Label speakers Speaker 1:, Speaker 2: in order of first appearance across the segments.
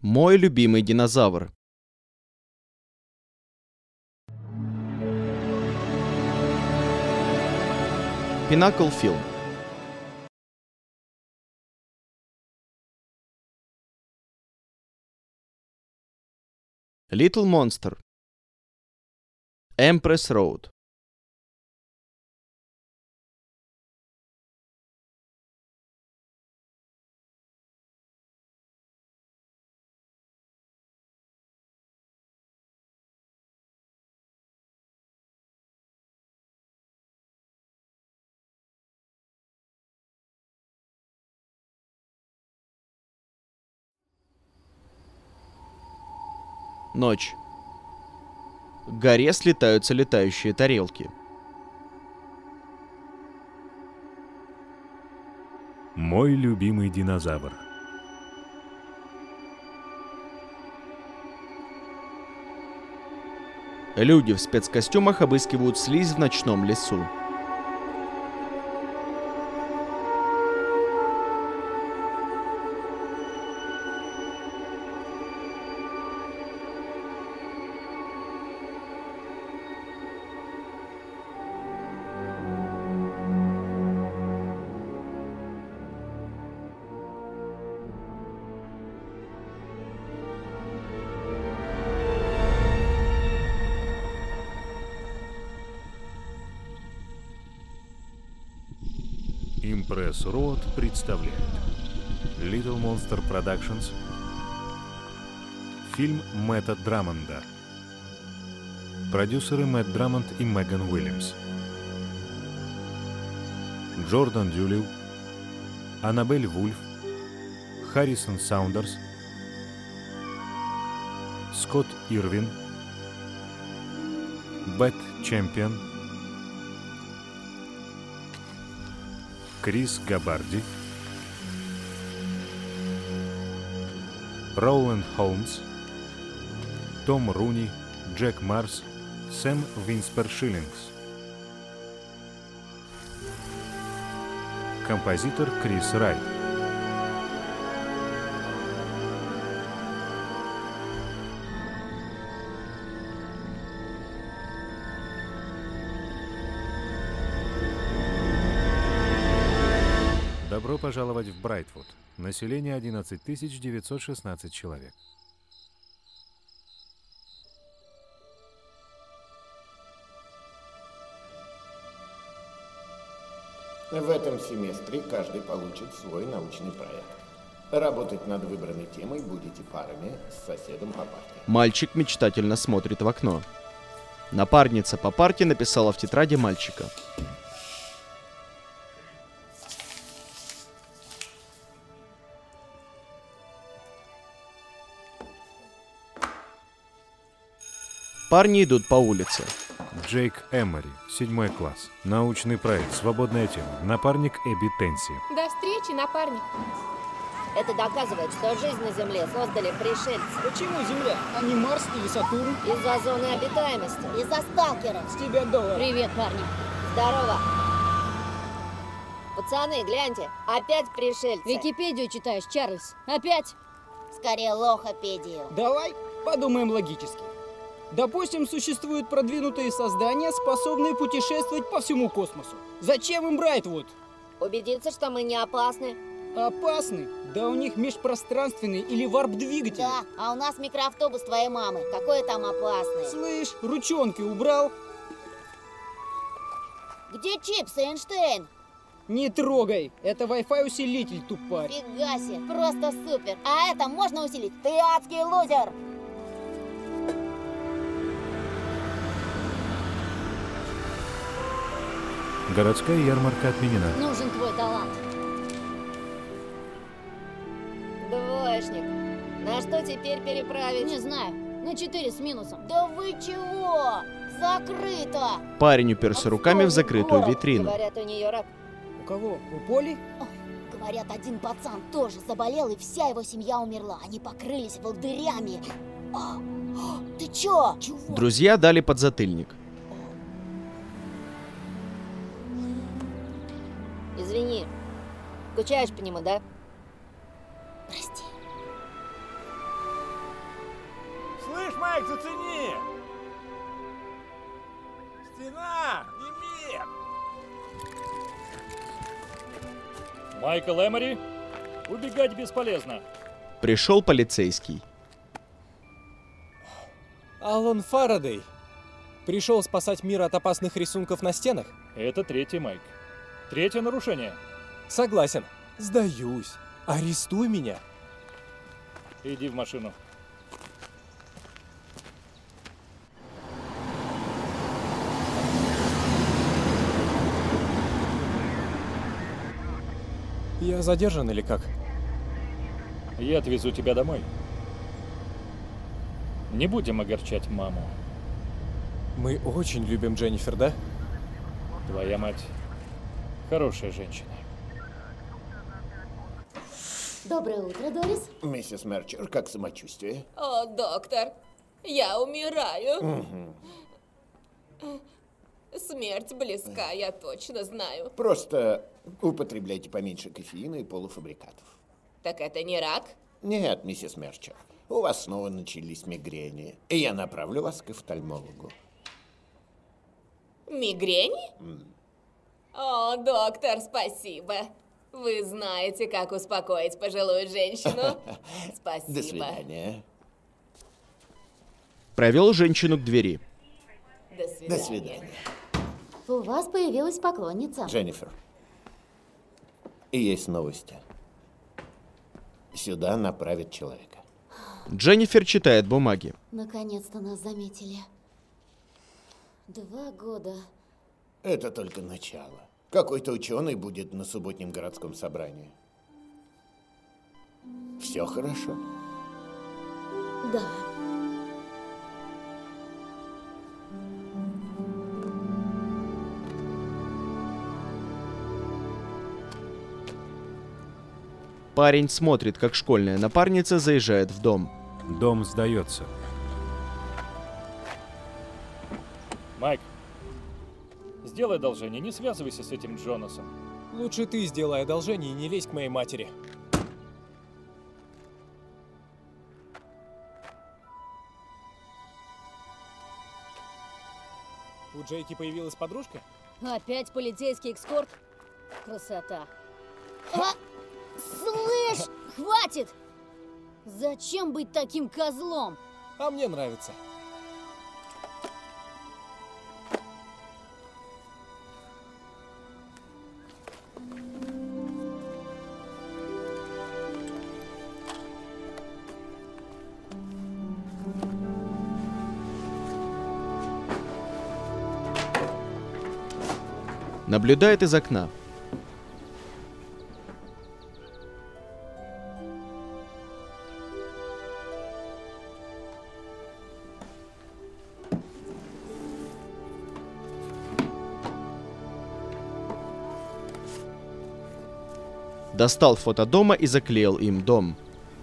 Speaker 1: Мой любимый динозавр. Pinnacle Film. Little Monster. Empress Road. Ночь. К горе слетаются летающие тарелки.
Speaker 2: Мой любимый динозавр.
Speaker 1: Люди в спецкостюмах обыскивают слизь в ночном лесу.
Speaker 2: Impress Road представляет Little Monster Productions, фильм Мэтта Драмонда, продюсеры Мэтт Драмонд и Меган Уильямс, Джордан Дюлил, Аннабель Вульф, Харрисон Саундерс, Скотт Ирвин, Бет Чемпион, Крис Габарди, Роуленд Холмс, Том Руни, Джек Марс, Сэм Винспер-Шиллингс. Композитор Крис Райт. Добро пожаловать в Брайтвуд. Население 11 916 человек.
Speaker 3: В этом семестре каждый получит свой научный проект. Работать над выбранной темой будете парами с соседом по парте.
Speaker 1: Мальчик мечтательно смотрит в окно. Напарница по парте написала в тетради мальчика. Парни идут по улице.
Speaker 2: Джейк Эмори, 7 класс. Научный проект, свободная тема. Напарник Эбби Тенси.
Speaker 4: До встречи, напарник.
Speaker 5: Это доказывает, что жизнь на Земле создали пришельцы.
Speaker 6: Почему Земля, а не Марс или Сатурн?
Speaker 5: Из-за зоны обитаемости.
Speaker 7: Из-за сталкеров.
Speaker 6: С тебя доллар.
Speaker 5: Привет, парни. Здорово. Пацаны, гляньте, опять пришельцы.
Speaker 4: Википедию читаешь, Чарльз. Опять?
Speaker 7: Скорее лохопедию.
Speaker 6: Давай подумаем логически. Допустим, существуют продвинутые создания, способные путешествовать по всему космосу. Зачем им Брайтвуд?
Speaker 5: Убедиться, что мы не опасны.
Speaker 6: Опасны? Да у них межпространственный или варп-двигатель.
Speaker 7: Да, а у нас микроавтобус твоей мамы. Какой там опасный.
Speaker 6: Слышь, ручонки убрал?
Speaker 7: Где Чипс, Эйнштейн?
Speaker 6: Не трогай, это Wi-Fi усилитель, тупарь.
Speaker 7: Фига себе, просто супер. А это можно усилить? Ты адский лузер.
Speaker 2: Городская ярмарка отменена.
Speaker 4: Нужен твой талант.
Speaker 5: Двоечник. На что теперь переправить?
Speaker 4: Не знаю. На 4 с минусом.
Speaker 7: Да вы чего? Закрыто.
Speaker 1: Парень уперся руками в закрытую витрину.
Speaker 5: Говорят, у нее рак.
Speaker 6: У кого? У Поли?
Speaker 7: Говорят, один пацан тоже заболел, и вся его семья умерла. Они покрылись волдырями. Ты чё? Чувак?
Speaker 1: Друзья дали подзатыльник.
Speaker 5: Извини. Скучаешь по нему, да?
Speaker 7: Прости.
Speaker 8: Майк, зацени! Стена! Не мир!
Speaker 9: Майкл Эмори, убегать бесполезно.
Speaker 1: Пришел полицейский.
Speaker 10: Алан Фарадей пришел спасать мир от опасных рисунков на стенах?
Speaker 9: Это третий Майк. Третье нарушение.
Speaker 10: Согласен. Сдаюсь. Арестуй меня.
Speaker 9: Иди в машину.
Speaker 10: Я задержан или как?
Speaker 9: Я отвезу тебя домой. Не будем огорчать маму.
Speaker 10: Мы очень любим Дженнифер, да?
Speaker 9: Твоя мать хорошая женщина.
Speaker 7: Доброе утро, Дорис.
Speaker 3: Миссис Мерчер, как самочувствие?
Speaker 5: О, доктор, я умираю. Смерть близка, я точно знаю.
Speaker 3: Просто употребляйте поменьше кофеина и полуфабрикатов.
Speaker 5: Так это не рак?
Speaker 3: Нет, миссис Мерчер, у вас снова начались мигрени, и я направлю вас к офтальмологу.
Speaker 5: Мигрени? О, доктор, спасибо. Вы знаете, как успокоить пожилую женщину. Спасибо.
Speaker 3: До свидания.
Speaker 1: Провел женщину к двери.
Speaker 5: До свидания.
Speaker 3: До свидания.
Speaker 7: У вас появилась поклонница.
Speaker 3: Дженнифер. И есть новости. Сюда направят человека.
Speaker 1: Дженнифер читает бумаги.
Speaker 7: Наконец-то нас заметили. 2 года.
Speaker 3: Это только начало. Какой-то ученый будет на субботнем городском собрании. Все хорошо?
Speaker 7: Да.
Speaker 1: Парень смотрит, как школьная напарница заезжает в дом.
Speaker 2: Дом сдается.
Speaker 9: Майк, сделай одолжение, не связывайся с этим Джонасом.
Speaker 10: Лучше ты сделай одолжение и не лезь к моей матери. У Джейки появилась подружка?
Speaker 4: Опять полицейский эскорт? Красота.
Speaker 7: Слышь!
Speaker 4: Хватит! Зачем быть таким козлом?
Speaker 10: А мне нравится.
Speaker 1: Наблюдает из окна. Достал фото дома и заклеил им дом.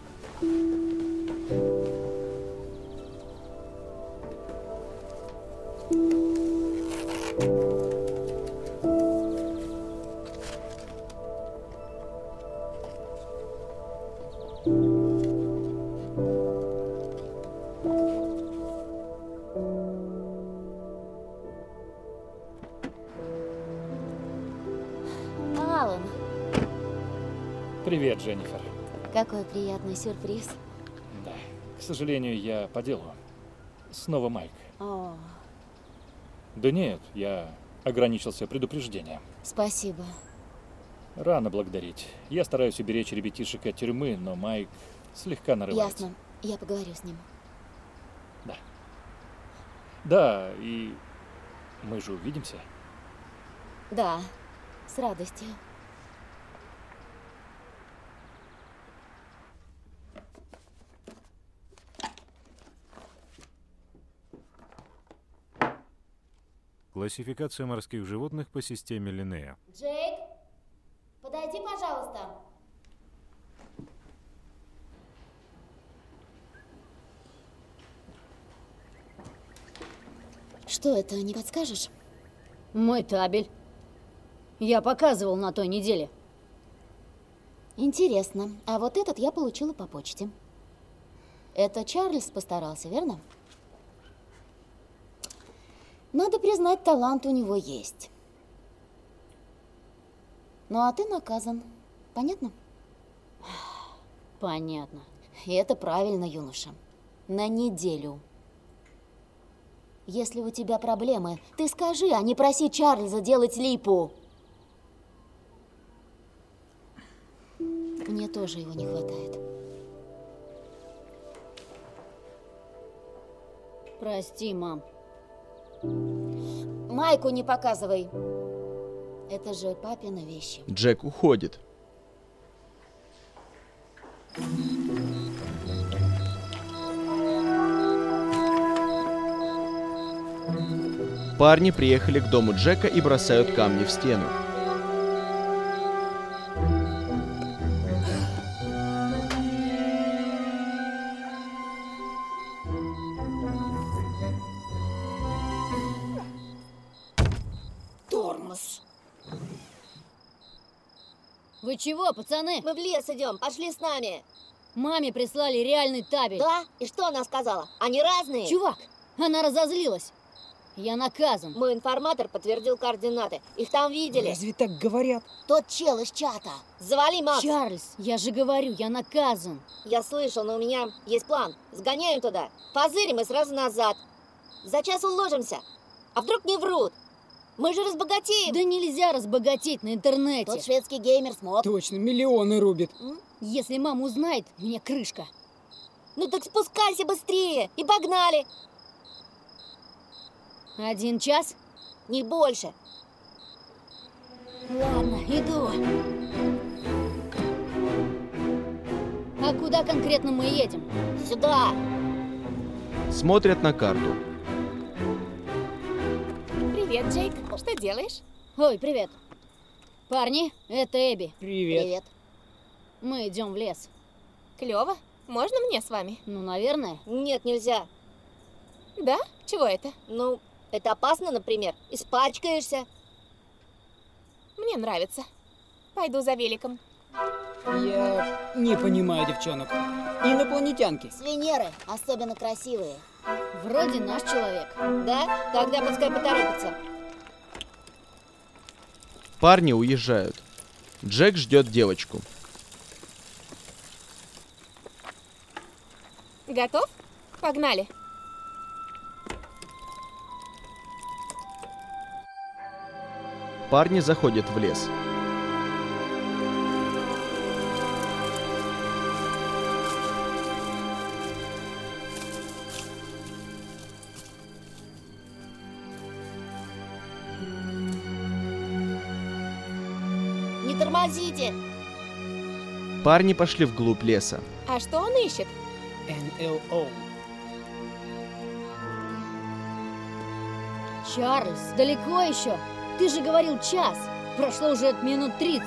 Speaker 7: Алан,
Speaker 9: Привет, Дженнифер.
Speaker 7: какой приятный сюрприз.
Speaker 9: Да, к сожалению, я по делу. Снова Майк.
Speaker 7: О,
Speaker 9: Да нет, я ограничился предупреждением.
Speaker 7: спасибо.
Speaker 9: Рано благодарить. Я стараюсь уберечь ребятишек от тюрьмы, но Майк слегка нарывается.
Speaker 7: Ясно. Я поговорю с ним.
Speaker 9: Да, и мы же увидимся.
Speaker 7: Да, с радостью.
Speaker 2: Классификация морских животных по системе Линнея.
Speaker 7: Джейк, подойди, пожалуйста. Что это, не подскажешь?
Speaker 4: Мой табель. Я показывал на той неделе.
Speaker 7: Интересно. А вот этот я получила по почте. Это Чарльз постарался, верно? Надо признать, талант у него есть. Ну а ты наказан. Понятно?
Speaker 4: Понятно.
Speaker 7: И это правильно, юноша. На неделю. Если у тебя проблемы, ты скажи, а не проси Чарльза делать липу. Мне тоже его не хватает.
Speaker 4: Прости, мам.
Speaker 7: Майку не показывай. Это же папины вещи.
Speaker 1: Джек уходит. Парни приехали к дому Джека и бросают камни в стену.
Speaker 7: Тормоз.
Speaker 4: Вы чего, пацаны?
Speaker 5: Мы в лес идем, пошли с нами.
Speaker 4: Маме прислали реальный табель.
Speaker 5: Да? И что она сказала? Они разные?
Speaker 4: Чувак, она разозлилась. Я наказан.
Speaker 5: Мой информатор подтвердил координаты. Их там видели.
Speaker 6: Разве так говорят?
Speaker 7: Тот чел из чата.
Speaker 5: Завали, Макс.
Speaker 4: Чарльз, я же говорю, я наказан.
Speaker 5: Я слышал, но у меня есть план. Сгоняем туда, позырим и сразу назад. За час уложимся. А вдруг не врут? Мы же разбогатеем.
Speaker 4: Да нельзя разбогатеть на интернете.
Speaker 7: Тот шведский геймер смог.
Speaker 6: Точно, миллионы рубит.
Speaker 4: Если мама узнает, мне крышка.
Speaker 5: Ну так спускайся быстрее и погнали.
Speaker 4: 1 час?
Speaker 5: Не больше.
Speaker 4: Ладно, иду. А куда конкретно мы едем?
Speaker 5: Сюда.
Speaker 1: Смотрят на карту.
Speaker 11: Привет, Джейк. Что делаешь?
Speaker 4: Ой, привет. Парни, это Эбби.
Speaker 6: Привет.
Speaker 7: Привет.
Speaker 4: Мы идем в лес.
Speaker 11: Клево. Можно мне с вами?
Speaker 4: Ну, наверное.
Speaker 5: Нет, нельзя.
Speaker 11: Да? Чего это?
Speaker 5: Ну, это опасно, например. Испачкаешься.
Speaker 11: Мне нравится. Пойду за великом.
Speaker 6: Я не понимаю девчонок. Инопланетянки.
Speaker 7: С Венеры, особенно красивые.
Speaker 4: Вроде наш человек.
Speaker 5: Да? Тогда пускай поторопится.
Speaker 1: Парни уезжают. Джек ждет девочку.
Speaker 11: Готов? Погнали.
Speaker 1: Парни заходят в лес.
Speaker 5: Не тормозите.
Speaker 1: Парни пошли вглубь леса.
Speaker 11: А что он ищет?
Speaker 6: НЛО.
Speaker 4: Чарльз, далеко еще? Ты же говорил час. Прошло уже минут 30.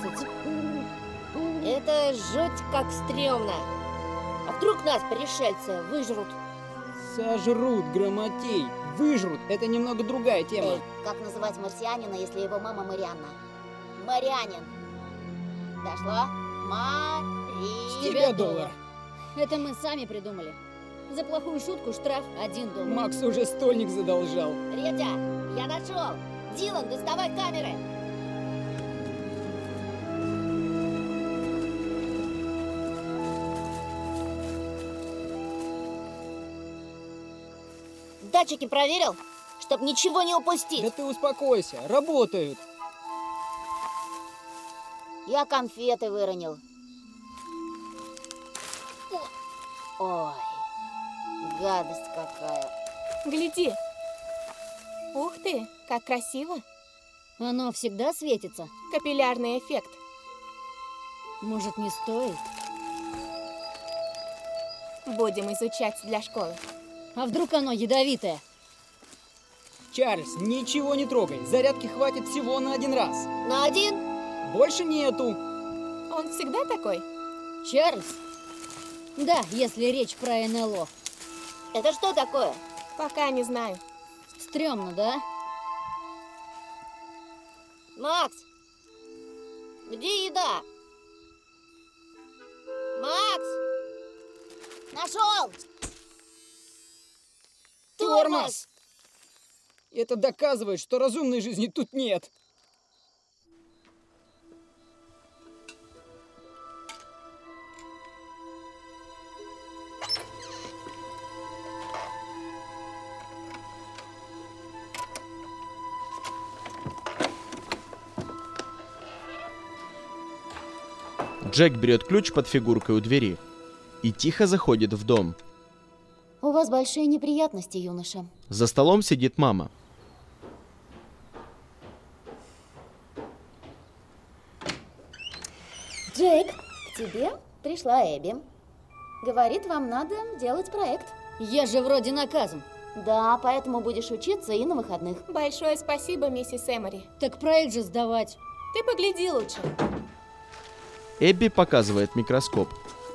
Speaker 5: Это жуть как стрёмно. А вдруг нас, пришельцы, выжрут?
Speaker 6: Сожрут, грамотей. Выжрут. Это немного другая тема.
Speaker 7: Эй, как называть марсианина, если его мама Марианна? Марянин. Дошло?
Speaker 6: С тебя доллар.
Speaker 4: Это мы сами придумали. За плохую шутку штраф $1.
Speaker 6: Макс уже стольник задолжал.
Speaker 5: Ретя, я нашел. Дилан, доставай камеры. Датчики проверил, чтоб ничего не упустить.
Speaker 6: Да ты успокойся, работают.
Speaker 7: Я конфеты выронил. Ой, гадость какая.
Speaker 11: Гляди. Ух ты, как красиво.
Speaker 4: Оно всегда светится.
Speaker 11: Капиллярный эффект.
Speaker 4: Может, не стоит?
Speaker 11: Будем изучать для школы.
Speaker 4: А вдруг оно ядовитое?
Speaker 6: Чарльз, ничего не трогай. Зарядки хватит всего на 1 раз.
Speaker 5: На 1?
Speaker 6: Больше нету.
Speaker 11: Он всегда такой?
Speaker 4: Чарльз? Да, если речь про НЛО.
Speaker 5: Это что такое?
Speaker 11: Пока не знаю.
Speaker 4: Стремно, да?
Speaker 5: Макс, где еда? Макс!
Speaker 7: Нашел!
Speaker 5: Тормоз!
Speaker 6: Это доказывает, что разумной жизни тут нет.
Speaker 1: Джек берет ключ под фигуркой у двери и тихо заходит в дом.
Speaker 7: У вас большие неприятности, юноша.
Speaker 1: За столом сидит мама.
Speaker 7: Джейк, к тебе пришла Эбби. Говорит, вам надо делать проект.
Speaker 4: Я же вроде наказан.
Speaker 7: Да, поэтому будешь учиться и на выходных.
Speaker 11: Большое спасибо, миссис Эмори.
Speaker 4: Так проект же сдавать.
Speaker 11: Ты погляди лучше.
Speaker 1: Эбби показывает микроскоп.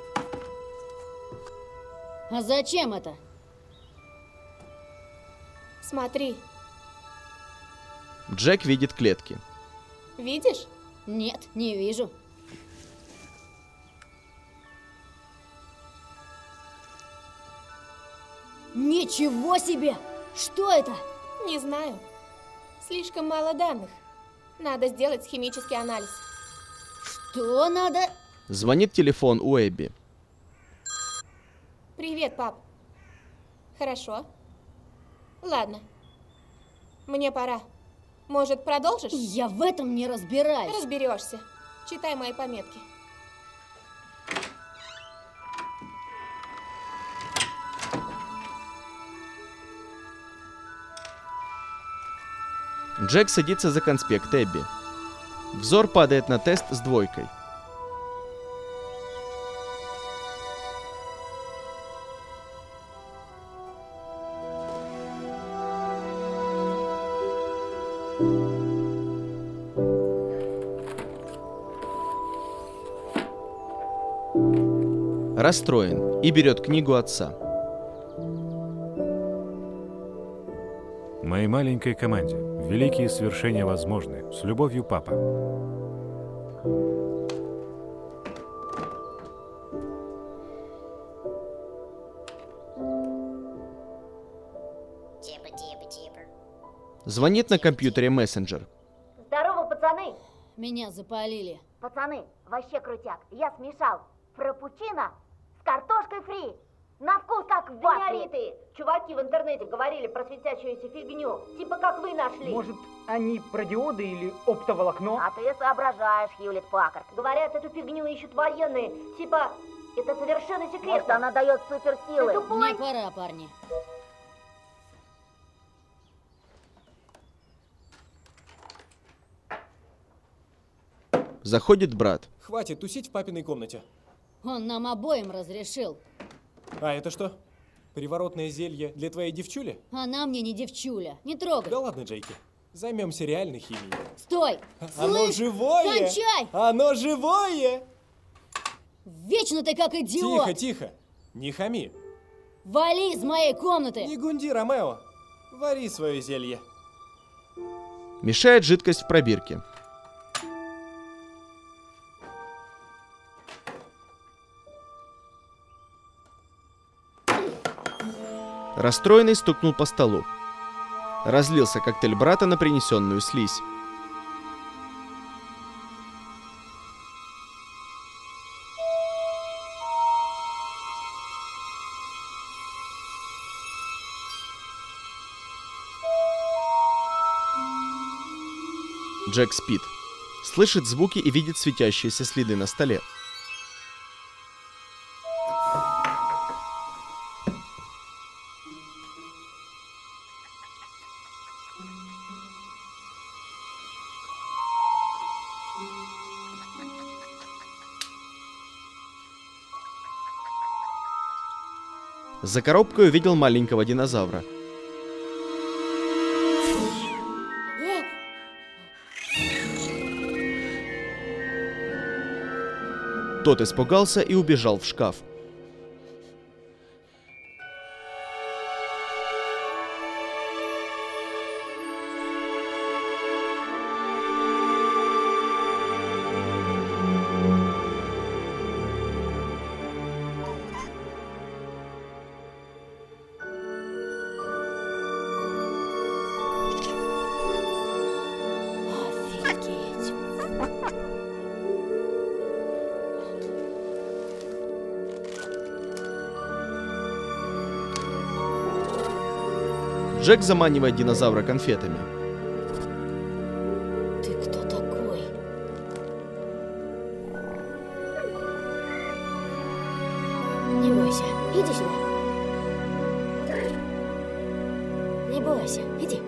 Speaker 4: А зачем это?
Speaker 11: Смотри.
Speaker 1: Джек видит клетки.
Speaker 11: Видишь?
Speaker 4: Нет, не вижу. Ничего себе! Что это?
Speaker 11: Не знаю. Слишком мало данных. Надо сделать химический анализ.
Speaker 4: Что надо?
Speaker 1: Звонит телефон у Эбби.
Speaker 11: Привет, пап. Хорошо. Ладно. Мне пора. Может, продолжишь?
Speaker 4: Я в этом не разбираюсь.
Speaker 11: Разберешься. Читай мои пометки.
Speaker 1: Джек садится за конспект Эбби. Взор падает на тест с 2. Расстроен и берет книгу отца.
Speaker 2: Моей маленькой команде великие свершения возможны. С любовью, папа.
Speaker 1: Звонит на компьютере мессенджер.
Speaker 5: Здорово, пацаны!
Speaker 4: Меня запалили.
Speaker 5: Пацаны, вообще крутяк. Я смешал фрапучино с картошкой фри. На вкус как в вафле. Да не ори ты. Чуваки в интернете говорили про светящуюся фигню. Типа как вы нашли.
Speaker 6: Может, они про диоды или оптоволокно?
Speaker 5: А ты соображаешь, Хьюлетт Паккард. Говорят, эту фигню ищут военные. Типа, это совершенно секретно. Может, она дает суперсилы. Ты тупой?
Speaker 4: Мне пора, парни.
Speaker 1: Заходит брат.
Speaker 10: Хватит тусить в папиной комнате.
Speaker 4: Он нам обоим разрешил.
Speaker 10: А это что? Приворотное зелье для твоей девчули?
Speaker 4: Она мне не девчуля. Не трогай.
Speaker 10: Да ладно, Джейки. Займемся реальной химией.
Speaker 4: Стой!
Speaker 10: Оно
Speaker 4: Слышь,
Speaker 10: живое!
Speaker 4: кончай!
Speaker 10: Оно живое!
Speaker 4: Вечно ты как идиот!
Speaker 10: Тихо, тихо! Не хами!
Speaker 4: Вали из моей комнаты!
Speaker 10: Не гунди, Ромео! Вари свое зелье.
Speaker 1: Мешает жидкость в пробирке. Расстроенный стукнул по столу. Разлился коктейль брата на принесенную слизь. Джек спит. Слышит звуки и видит светящиеся следы на столе. За коробкой увидел маленького динозавра. Тот испугался и убежал в шкаф. Джек заманивает динозавра конфетами.
Speaker 7: Ты кто такой? Не бойся, иди сюда. Не бойся, иди.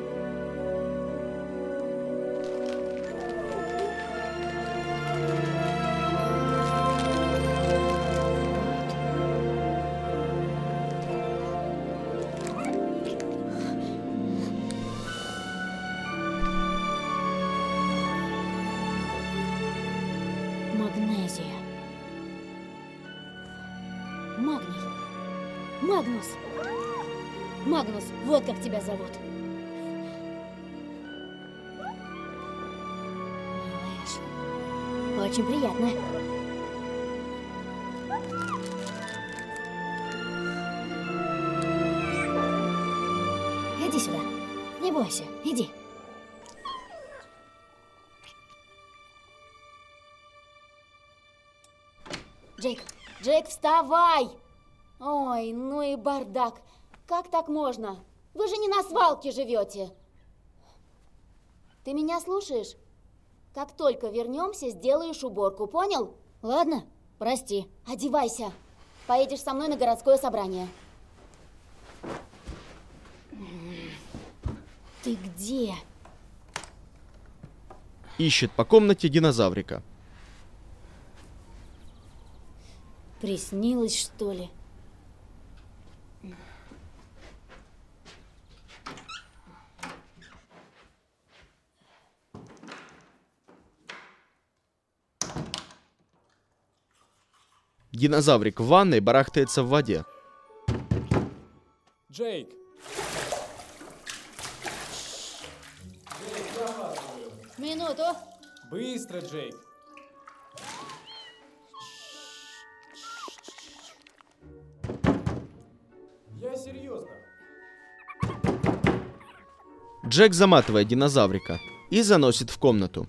Speaker 7: Магнезия. Магний. Магнус. Магнус, вот как тебя зовут. Малыш. Очень приятно. Иди сюда. Не бойся, иди. Джейк, Джейк, вставай! Ой, ну и бардак. Как так можно? Вы же не на свалке живете. Ты меня слушаешь? Как только вернемся, сделаешь уборку, понял? Ладно, прости. Одевайся. Поедешь со мной на городское собрание. Ты где?
Speaker 1: Ищет по комнате динозаврика.
Speaker 7: Приснилось, что ли?
Speaker 1: Динозаврик в ванной барахтается в воде.
Speaker 10: Джейк!
Speaker 7: Минуту.
Speaker 10: Быстро, Джейк! Я серьезно.
Speaker 1: Джек заматывает динозаврика и заносит в комнату.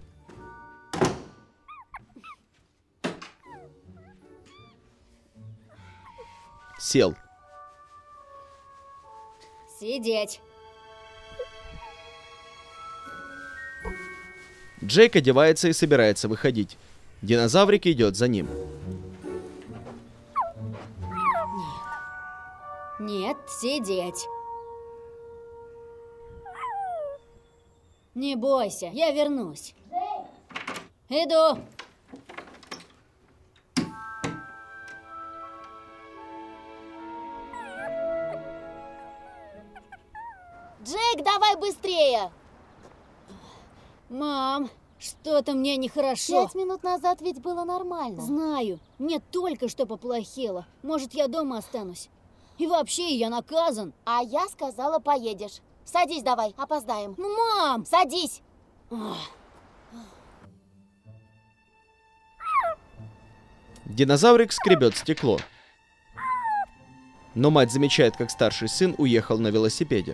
Speaker 1: Сел.
Speaker 7: Сидеть.
Speaker 1: Джейк одевается и собирается выходить. Динозаврик идет за ним.
Speaker 7: Нет, сидеть. Не бойся, я вернусь. Иду. Джейк, давай быстрее! Мам, что-то мне нехорошо. 5 минут назад ведь было нормально. Знаю, мне только что поплохело. Может, я дома останусь. И вообще, я наказан. А я сказала, поедешь. Садись давай, опоздаем. Ну, мам! Садись!
Speaker 1: Динозаврик скребет стекло. Но мать замечает, как старший сын уехал на велосипеде.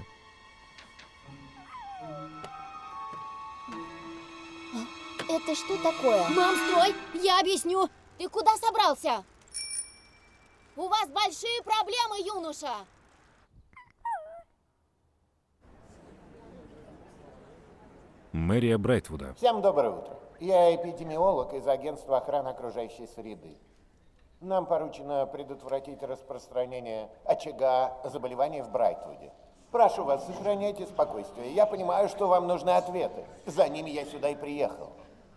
Speaker 7: Это что такое? Мам, стой! Я объясню! Ты куда собрался? У вас большие проблемы, юноша!
Speaker 2: Мэрия Брайтвуда.
Speaker 3: Всем доброе утро. Я эпидемиолог из Агентства охраны окружающей среды. Нам поручено предотвратить распространение очага заболеваний в Брайтвуде. Прошу вас, сохраняйте спокойствие. Я понимаю, что вам нужны ответы. За ними я сюда и приехал.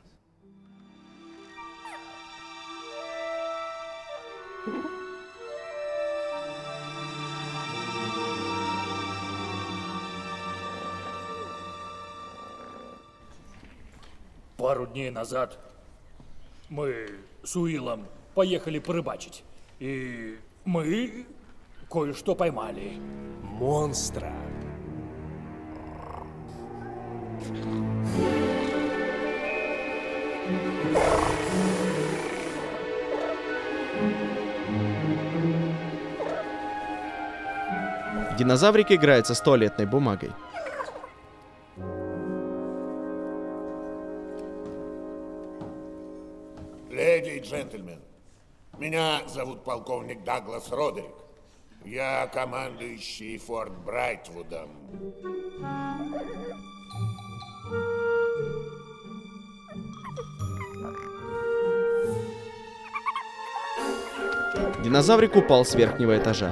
Speaker 9: Пару дней назад мы с Уиллом поехали порыбачить. И мы кое-что поймали.
Speaker 10: Монстра.
Speaker 1: Динозаврик играется с туалетной бумагой.
Speaker 3: Леди и джентльмены, меня зовут полковник Даглас Родерик. Я командующий Форт Брайтвудом.
Speaker 1: Динозаврик упал с верхнего этажа.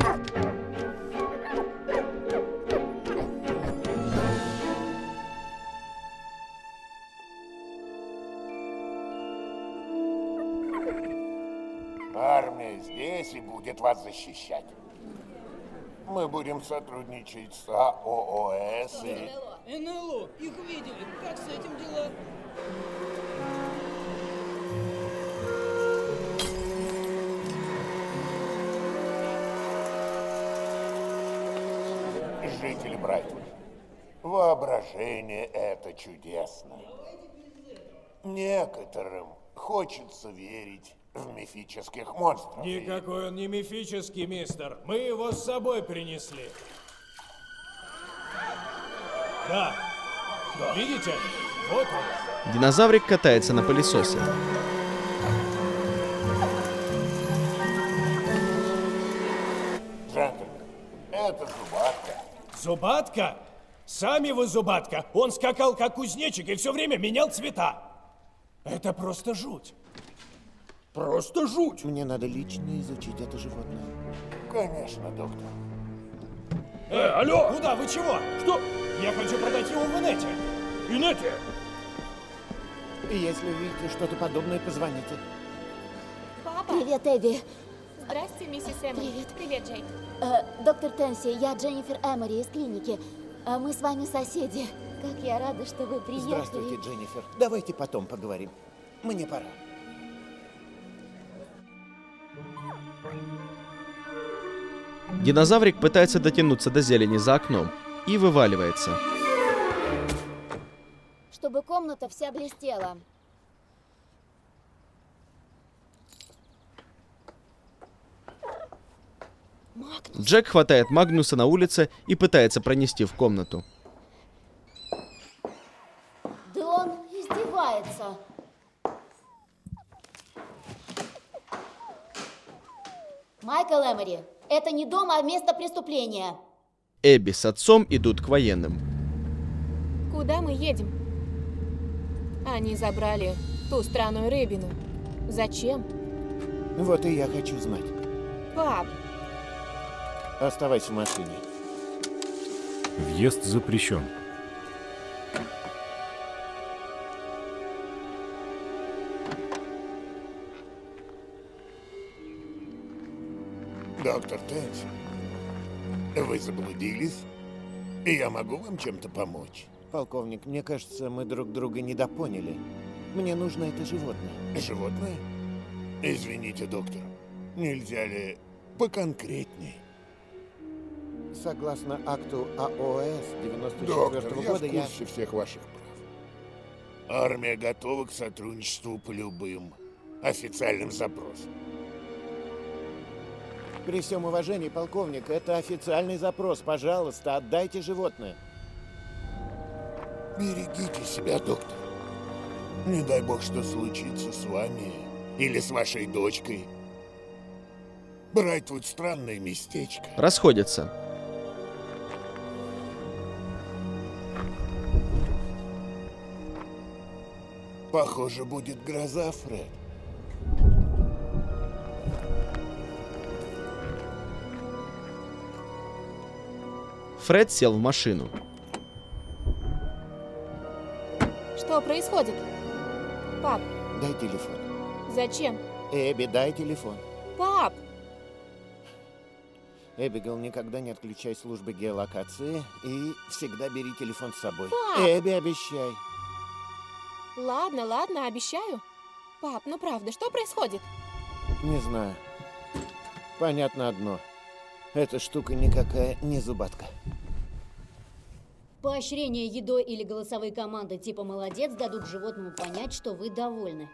Speaker 3: Армия здесь и будет вас защищать. Мы будем сотрудничать с АОС и...
Speaker 6: НЛО, их видели. Как с этим дела?
Speaker 3: Жители Брайтвуда. Воображение — это чудесно. Некоторым хочется верить в мифических монстров.
Speaker 8: Никакой он не мифический, мистер. Мы его с собой принесли. Да. Видите? Вот он.
Speaker 1: Динозаврик катается на пылесосе.
Speaker 3: Джентльмен, это Зубатка.
Speaker 8: Зубатка? Сами вы Зубатка. Он скакал как кузнечик и все время менял цвета. Это просто жуть. Просто жуть.
Speaker 3: Мне надо лично изучить это животное. Конечно, доктор.
Speaker 8: Алло! Куда? Вы чего? Что? Я хочу продать его в инете. Инете?
Speaker 3: Если увидите что-то подобное, позвоните.
Speaker 11: Папа!
Speaker 7: Привет, Эбби.
Speaker 11: Здрасте, миссис Эмори.
Speaker 7: Привет.
Speaker 11: Привет, Джейк.
Speaker 7: Доктор Тенси, я Дженнифер Эмори из клиники. Мы с вами соседи. Как я рада, что вы приехали.
Speaker 3: Здравствуйте, Дженнифер. Давайте потом поговорим. Мне пора.
Speaker 1: Динозаврик пытается дотянуться до зелени за окном и вываливается.
Speaker 7: Чтобы комната вся блестела.
Speaker 1: Джек хватает Магнуса на улице и пытается пронести в комнату.
Speaker 7: Да он издевается. Майкл Эмори, это не дом, а место преступления.
Speaker 1: Эбби с отцом идут к военным.
Speaker 11: Куда мы едем? Они забрали ту странную рыбину. Зачем?
Speaker 3: Вот и я хочу знать.
Speaker 11: Пап!
Speaker 3: Оставайся в машине.
Speaker 2: Въезд запрещен.
Speaker 3: Доктор Тенси, вы заблудились? И я могу вам чем-то помочь? Полковник, мне кажется, мы друг друга недопоняли. Мне нужно это животное. Животное? Извините, доктор. Нельзя ли поконкретней? Согласно акту АОС 94-го года, я в курсе всех ваших прав. Армия готова к сотрудничеству по любым официальным запросам. При всем уважении, полковник, это официальный запрос. Пожалуйста, отдайте животное. Берегите себя, доктор. Не дай бог, что случится с вами или с вашей дочкой. Брайтвуд — странное местечко.
Speaker 1: Расходятся.
Speaker 3: Похоже, будет гроза, Фред.
Speaker 1: Фред сел в машину.
Speaker 11: Что происходит? Пап,
Speaker 3: Дай телефон.
Speaker 11: зачем?
Speaker 3: Эбби, дай телефон.
Speaker 11: Пап!
Speaker 3: Эбигейл, никогда не отключай службы геолокации и всегда бери телефон с собой.
Speaker 11: Пап!
Speaker 3: Эбби, обещай.
Speaker 11: Ладно, ладно, обещаю. Пап, ну правда, что происходит?
Speaker 3: Не знаю. Понятно одно. Эта штука никакая не Зубатка.
Speaker 4: Поощрение едой или голосовые команды типа «молодец» дадут животному понять, что вы довольны.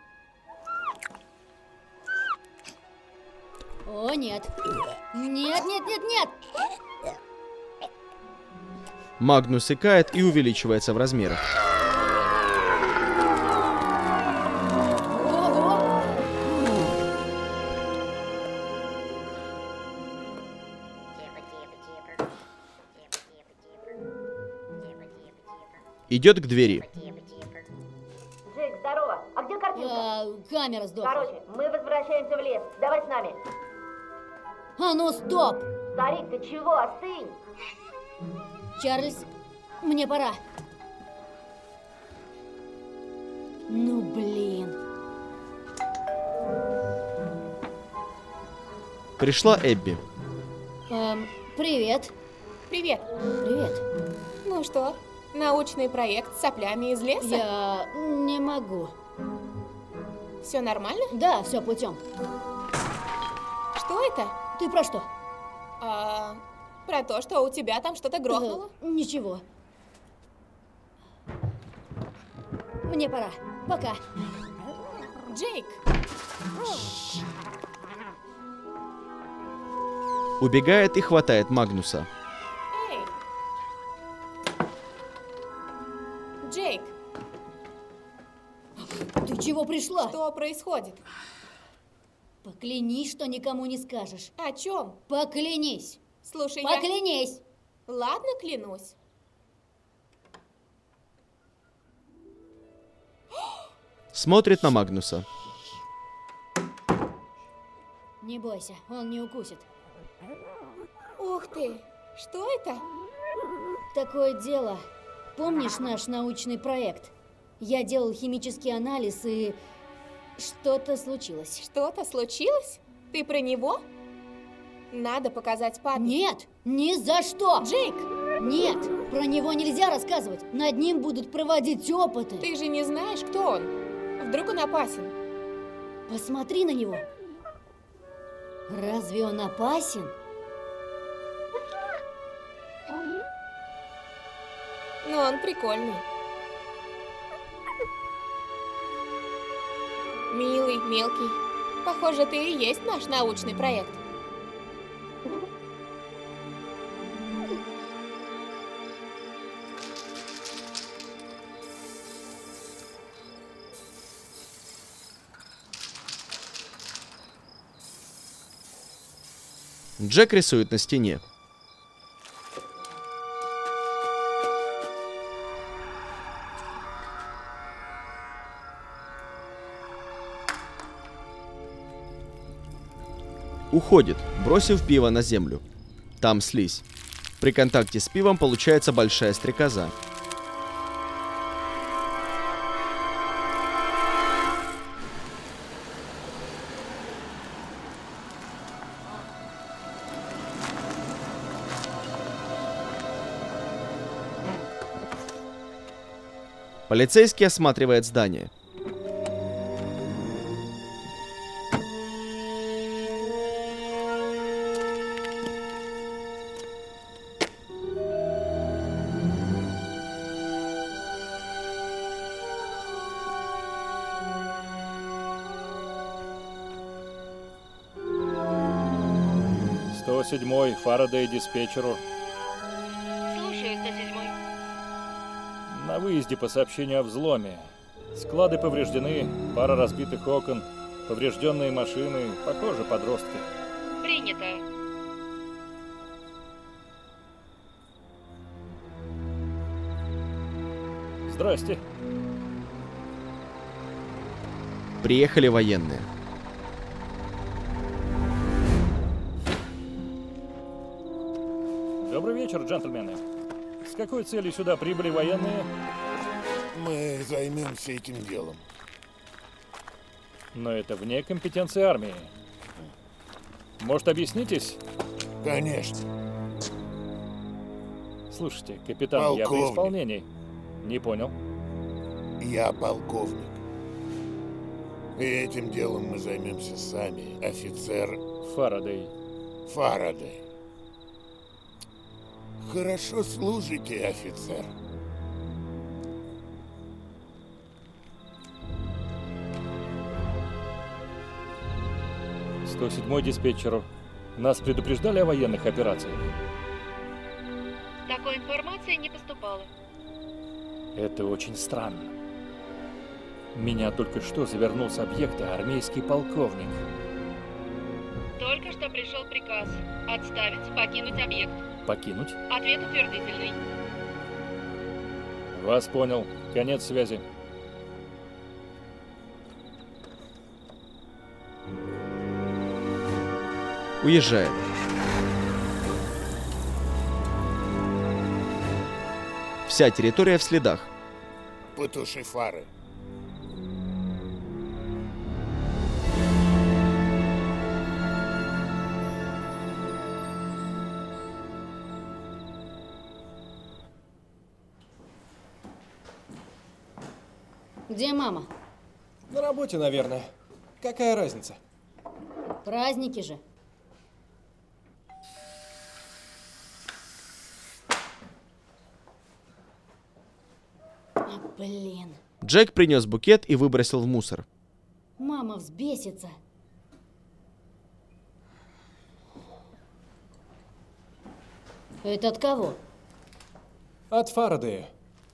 Speaker 4: О, нет. Нет, нет, нет, нет!
Speaker 1: Магнус икает и увеличивается в размерах. Идет к двери.
Speaker 5: Джейк, здорово. А где картинка?
Speaker 7: Камера сдохла.
Speaker 5: Короче, мы возвращаемся в лес. Давай с нами.
Speaker 7: А ну, стоп!
Speaker 5: Старик, ты чего? Остынь.
Speaker 7: Чарльз, мне пора. Ну, блин.
Speaker 1: Пришла Эбби.
Speaker 7: Привет.
Speaker 11: Привет.
Speaker 7: Привет.
Speaker 11: Ну что, научный проект с соплями из леса?
Speaker 7: Я не могу.
Speaker 11: Все нормально?
Speaker 7: Да, все путем.
Speaker 11: Что это?
Speaker 7: Ты про что?
Speaker 11: Про то, что у тебя там что-то грохнуло?
Speaker 7: Ничего. Мне пора. Пока.
Speaker 11: Джейк!
Speaker 1: Убегает и хватает Магнуса.
Speaker 11: Эй! Джейк!
Speaker 7: Ты чего пришла?
Speaker 11: Что происходит?
Speaker 7: Поклянись, что никому не скажешь.
Speaker 11: О чем?
Speaker 7: Поклянись.
Speaker 11: Слушай,
Speaker 7: Поклянись.
Speaker 11: Ладно, клянусь.
Speaker 1: Смотрит на Магнуса.
Speaker 7: Не бойся, он не укусит.
Speaker 11: Ух ты! Что это?
Speaker 7: Такое дело. Помнишь наш научный проект? Я делал химический анализ, и что-то случилось.
Speaker 11: Что-то случилось? Ты про него? Надо показать папе.
Speaker 7: Нет, ни за что!
Speaker 11: Джейк!
Speaker 7: Нет, про него нельзя рассказывать. Над ним будут проводить опыты.
Speaker 11: Ты же не знаешь, кто он. Вдруг он опасен.
Speaker 7: Посмотри на него. Разве он опасен?
Speaker 11: Но он прикольный. Милый, мелкий. Похоже, ты и есть наш научный проект.
Speaker 1: Джек рисует на стене. Уходит, бросив пиво на землю. Там слизь. При контакте с пивом получается большая стрекоза. Полицейский осматривает здание.
Speaker 9: «107-й, Фарадей диспетчеру».
Speaker 12: Слушаю, 107-й.
Speaker 9: На выезде по сообщению о взломе. Склады повреждены, пара разбитых окон, поврежденные машины, похоже, подростки.
Speaker 12: Принято.
Speaker 9: Здрасте.
Speaker 1: Приехали военные.
Speaker 9: Добрый вечер, джентльмены. С какой целью сюда прибыли военные?
Speaker 13: Мы займемся этим делом.
Speaker 9: Но это вне компетенции армии. Может, объяснитесь?
Speaker 13: Конечно.
Speaker 9: Слушайте, капитан, я при исполнении. Не понял.
Speaker 13: Я полковник. И этим делом мы займемся сами, офицер...
Speaker 9: Фарадей.
Speaker 13: Фарадей. Хорошо служите, офицер.
Speaker 9: «107-й диспетчеру. Нас предупреждали о военных операциях?»
Speaker 12: Такой информации не поступало.
Speaker 9: Это очень странно. Меня только что завернул с объекта армейский полковник.
Speaker 12: Только что пришел приказ отставить, покинуть объект.
Speaker 9: Покинуть?
Speaker 12: Ответ утвердительный.
Speaker 9: Вас понял. Конец связи.
Speaker 1: Уезжает. Вся территория в следах.
Speaker 13: Потуши фары.
Speaker 4: Где мама?
Speaker 10: На работе, наверное. Какая разница?
Speaker 4: Праздники же. Блин.
Speaker 1: Джек принес букет и выбросил в мусор.
Speaker 4: Мама взбесится. Это от кого?
Speaker 10: От Фарадея.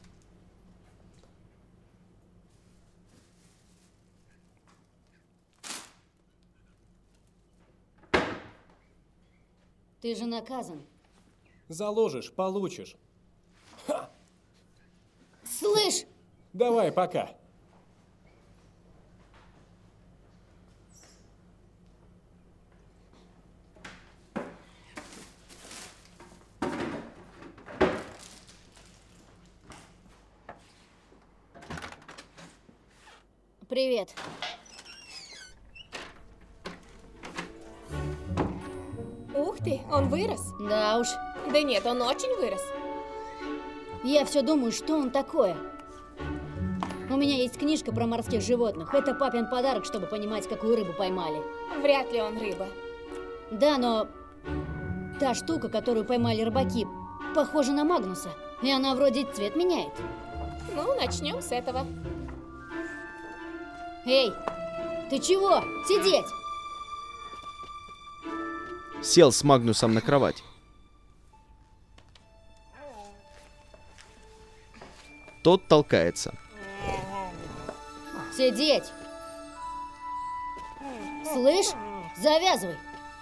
Speaker 4: Ты же наказан.
Speaker 10: Заложишь, получишь.
Speaker 4: Слышь!
Speaker 10: Давай, пока.
Speaker 4: Привет.
Speaker 11: Ух ты, он вырос.
Speaker 4: Да уж.
Speaker 11: Да нет, он очень вырос.
Speaker 4: Я все думаю, что он такое. У меня есть книжка про морских животных. Это папин подарок, чтобы понимать, какую рыбу поймали.
Speaker 11: Вряд ли он рыба.
Speaker 4: Да, но та штука, которую поймали рыбаки, похожа на Магнуса. И она вроде цвет меняет.
Speaker 11: Ну, начнем с этого.
Speaker 4: Эй, ты чего? Сидеть!
Speaker 1: Сел с Магнусом на кровать. Тот толкается.
Speaker 4: Сидеть! Слышь, завязывай!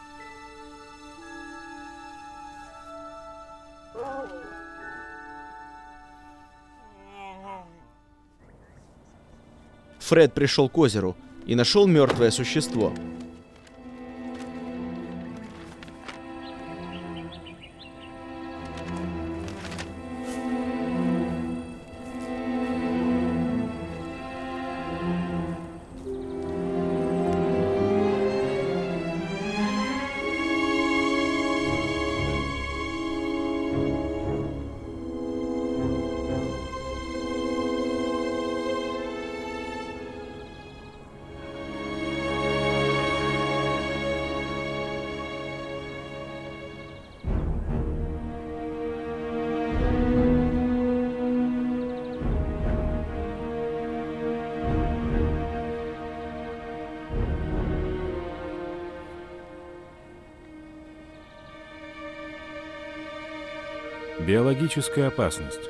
Speaker 1: Фред пришел к озеру и нашел мертвое существо.
Speaker 2: Биологическая опасность.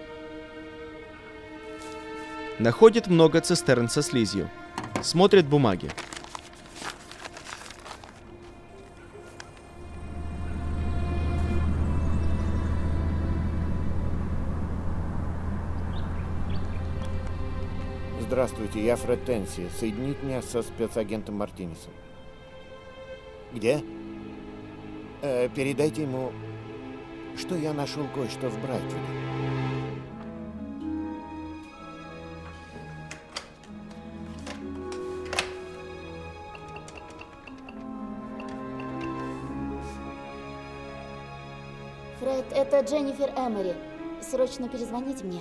Speaker 1: Находит много цистерн со слизью. Смотрит бумаги.
Speaker 3: Здравствуйте, я Фред Тенси. Соединить меня со спецагентом Мартинесом. Где? Передайте ему, что я нашел кое-что в Брайтвуде.
Speaker 7: Фред, это Дженнифер Эмери. Срочно перезвоните мне.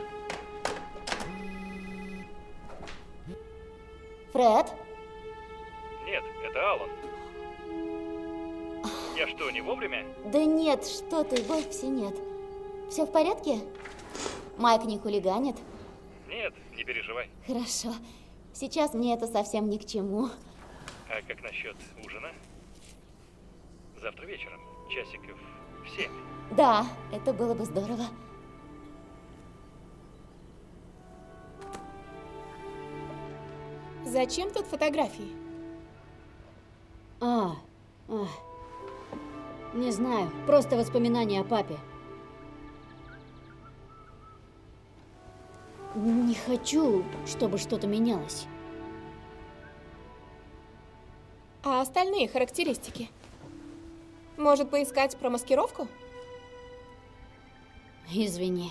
Speaker 7: Фред?
Speaker 9: Нет, это Алан. Я что, не вовремя?
Speaker 7: Да нет, что ты, вовсе нет. Все в порядке? Майк не хулиганит?
Speaker 9: Нет, не переживай.
Speaker 7: Хорошо. Сейчас мне это совсем ни к чему.
Speaker 9: А как насчет ужина? Завтра вечером, часиков в 7.
Speaker 7: Да, это было бы здорово.
Speaker 11: Зачем тут фотографии?
Speaker 4: Не знаю, просто воспоминания о папе. Не хочу, чтобы что-то менялось.
Speaker 11: А остальные характеристики? Может, поискать промаскировку?
Speaker 4: Извини.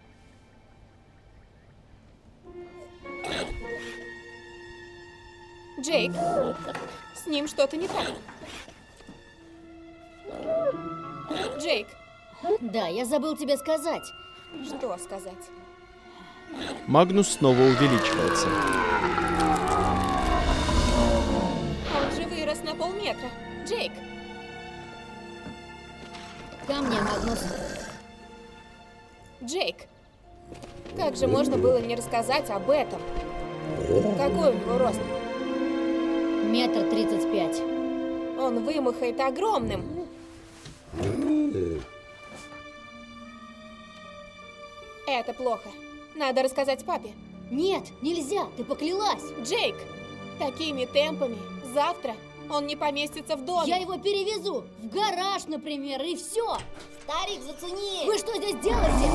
Speaker 11: Джейк, с ним что-то не так. Джейк.
Speaker 4: Да, я забыл тебе сказать.
Speaker 11: Что сказать?
Speaker 1: Магнус снова увеличивается.
Speaker 11: Он же вырос на полметра. Джейк.
Speaker 4: Ко мне, Магнус.
Speaker 11: Джейк. Как же можно было не рассказать об этом? Какой у него рост?
Speaker 4: 1,35 м.
Speaker 11: Он вымахает огромным. Это плохо. Надо рассказать папе.
Speaker 4: Нет, нельзя, ты поклялась.
Speaker 11: Джейк, такими темпами завтра он не поместится в доме.
Speaker 4: Я его перевезу в гараж, например, и все.
Speaker 7: Старик, зацени!
Speaker 4: Вы что здесь делаете?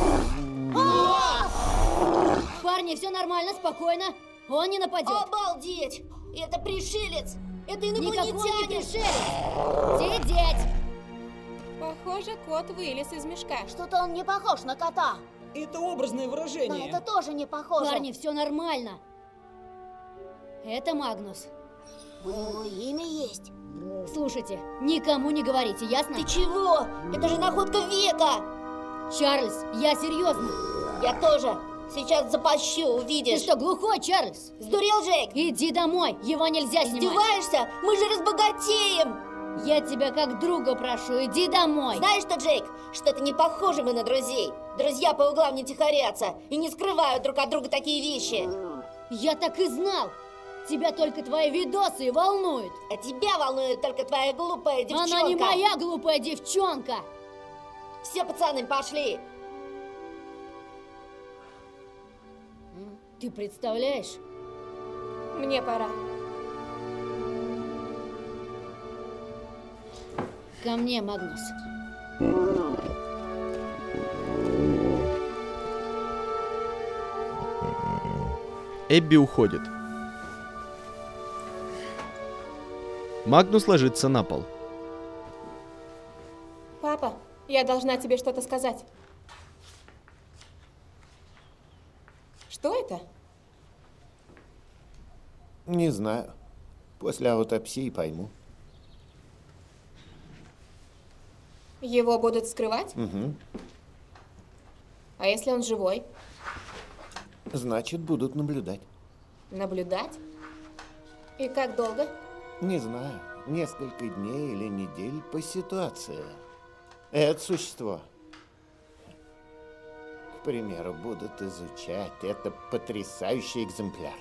Speaker 4: Парни, все нормально, спокойно. Он не нападет.
Speaker 7: Обалдеть! Это пришелец! Это инопланетянин!
Speaker 4: Никакой не пришелец! Сидеть!
Speaker 11: Похоже, кот вылез из мешка.
Speaker 7: Что-то он не похож на кота.
Speaker 6: Это образное выражение.
Speaker 7: Да, это тоже не похоже.
Speaker 4: Парни, все нормально. Это Магнус.
Speaker 7: У него имя есть.
Speaker 4: Слушайте, никому не говорите, ясно?
Speaker 7: Ты чего? Это же находка века!
Speaker 4: Чарльз, я серьезно.
Speaker 7: Я тоже. Сейчас запащу, увидишь.
Speaker 4: Ты что, глухой, Чарльз?
Speaker 7: Сдурел, Джейк?
Speaker 4: Иди домой, его нельзя снимать.
Speaker 7: Издеваешься? Мы же разбогатеем!
Speaker 4: Я тебя как друга прошу, иди домой.
Speaker 7: Знаешь что, Джейк? Что-то не похожи мы на друзей. Друзья по углам не тихорятся и не скрывают друг от друга такие вещи.
Speaker 4: Я так и знал. Тебя только твои видосы волнуют.
Speaker 7: А тебя волнует только твоя глупая девчонка.
Speaker 4: Она не моя глупая девчонка.
Speaker 7: Все, пацаны, пошли.
Speaker 4: Ты представляешь?
Speaker 11: Мне пора.
Speaker 4: Ко мне, Магнус.
Speaker 1: Эбби уходит. Магнус ложится на пол.
Speaker 11: Папа, я должна тебе что-то сказать. Что это?
Speaker 3: Не знаю. После аутопсии пойму.
Speaker 11: Его будут скрывать?
Speaker 3: Угу.
Speaker 11: А если он живой?
Speaker 3: Значит, будут наблюдать.
Speaker 11: Наблюдать? И как долго?
Speaker 3: Не знаю. Несколько дней или недель по ситуации. Это существо, к примеру, будут изучать. Это потрясающий экземпляр.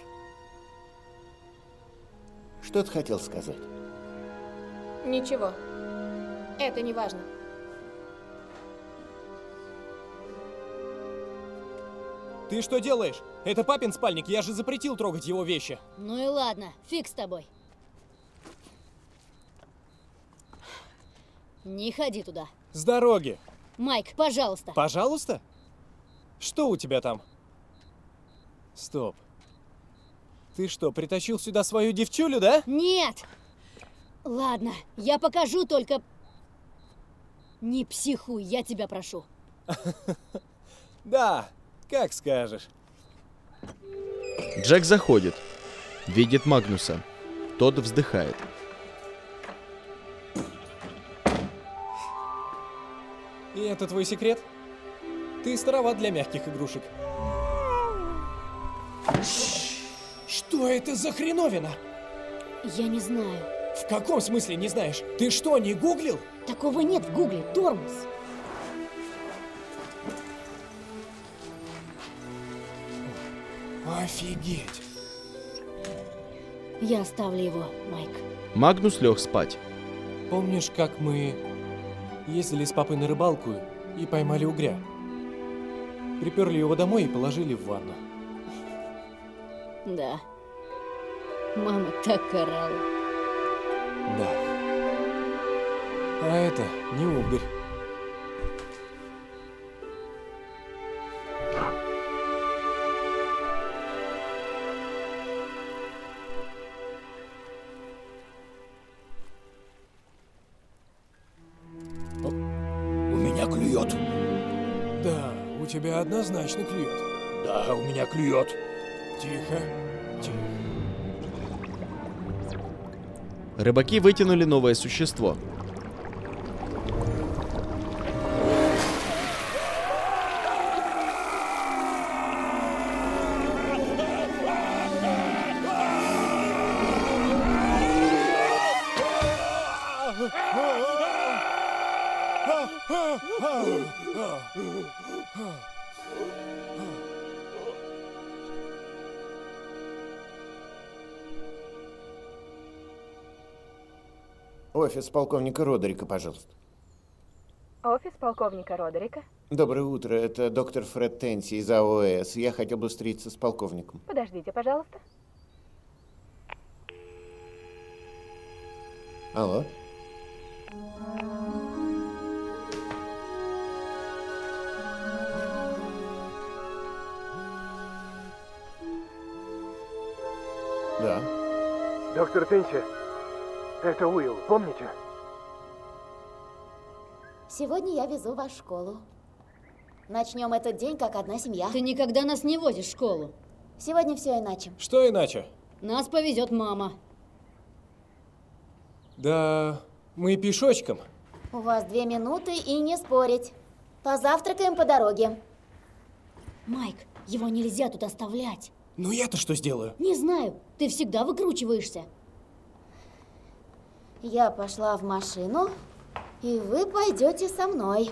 Speaker 3: Что ты хотел сказать?
Speaker 11: Ничего. Это не важно.
Speaker 10: Ты что делаешь? Это папин спальник, я же запретил трогать его вещи.
Speaker 4: Ну и ладно, фиг с тобой. Не ходи туда.
Speaker 10: С дороги.
Speaker 4: Майк, пожалуйста.
Speaker 10: Пожалуйста? Что у тебя там? Стоп. Ты что, притащил сюда свою девчулю, да?
Speaker 4: Нет! Ладно, я покажу, только... Не психуй, я тебя прошу.
Speaker 10: Да, как скажешь.
Speaker 1: Джек заходит. Видит Магнуса. Тот вздыхает.
Speaker 10: И это твой секрет? Ты староват для мягких игрушек.
Speaker 8: Что это за хреновина?
Speaker 4: Я не знаю.
Speaker 8: В каком смысле не знаешь? Ты что, не гуглил?
Speaker 4: Такого нет в гугле, тормоз.
Speaker 8: Офигеть.
Speaker 4: Я оставлю его, Майк.
Speaker 1: Магнус лег спать.
Speaker 10: Помнишь, как мы ездили с папой на рыбалку и поймали угря? Приперли его домой и положили в ванну.
Speaker 4: Да. Мама так орала.
Speaker 10: Да. А это не угорь.
Speaker 8: клюет.
Speaker 10: Да, у тебя однозначно клюет.
Speaker 8: Да, у меня клюет.
Speaker 10: Тихо, тихо.
Speaker 1: Рыбаки вытянули новое существо.
Speaker 3: Офис полковника Родерика, пожалуйста.
Speaker 12: Офис полковника Родерика?
Speaker 3: Доброе утро, это доктор Фред Тенси из АОС. Я хотел бы встретиться с полковником.
Speaker 12: Подождите, пожалуйста.
Speaker 3: Алло? Да.
Speaker 14: Доктор Тенси, это Уилл, помните?
Speaker 7: Сегодня я везу вас в школу. Начнем этот день как одна семья.
Speaker 4: Ты никогда нас не возишь в школу.
Speaker 7: Сегодня все иначе.
Speaker 10: Что иначе?
Speaker 4: Нас повезет мама.
Speaker 10: Да, мы пешочком.
Speaker 7: У вас 2 минуты и не спорить. Позавтракаем по дороге.
Speaker 4: Майк, его нельзя тут оставлять.
Speaker 10: Ну я-то что сделаю?
Speaker 4: Не знаю, ты всегда выкручиваешься.
Speaker 7: Я пошла в машину, и вы пойдете со мной.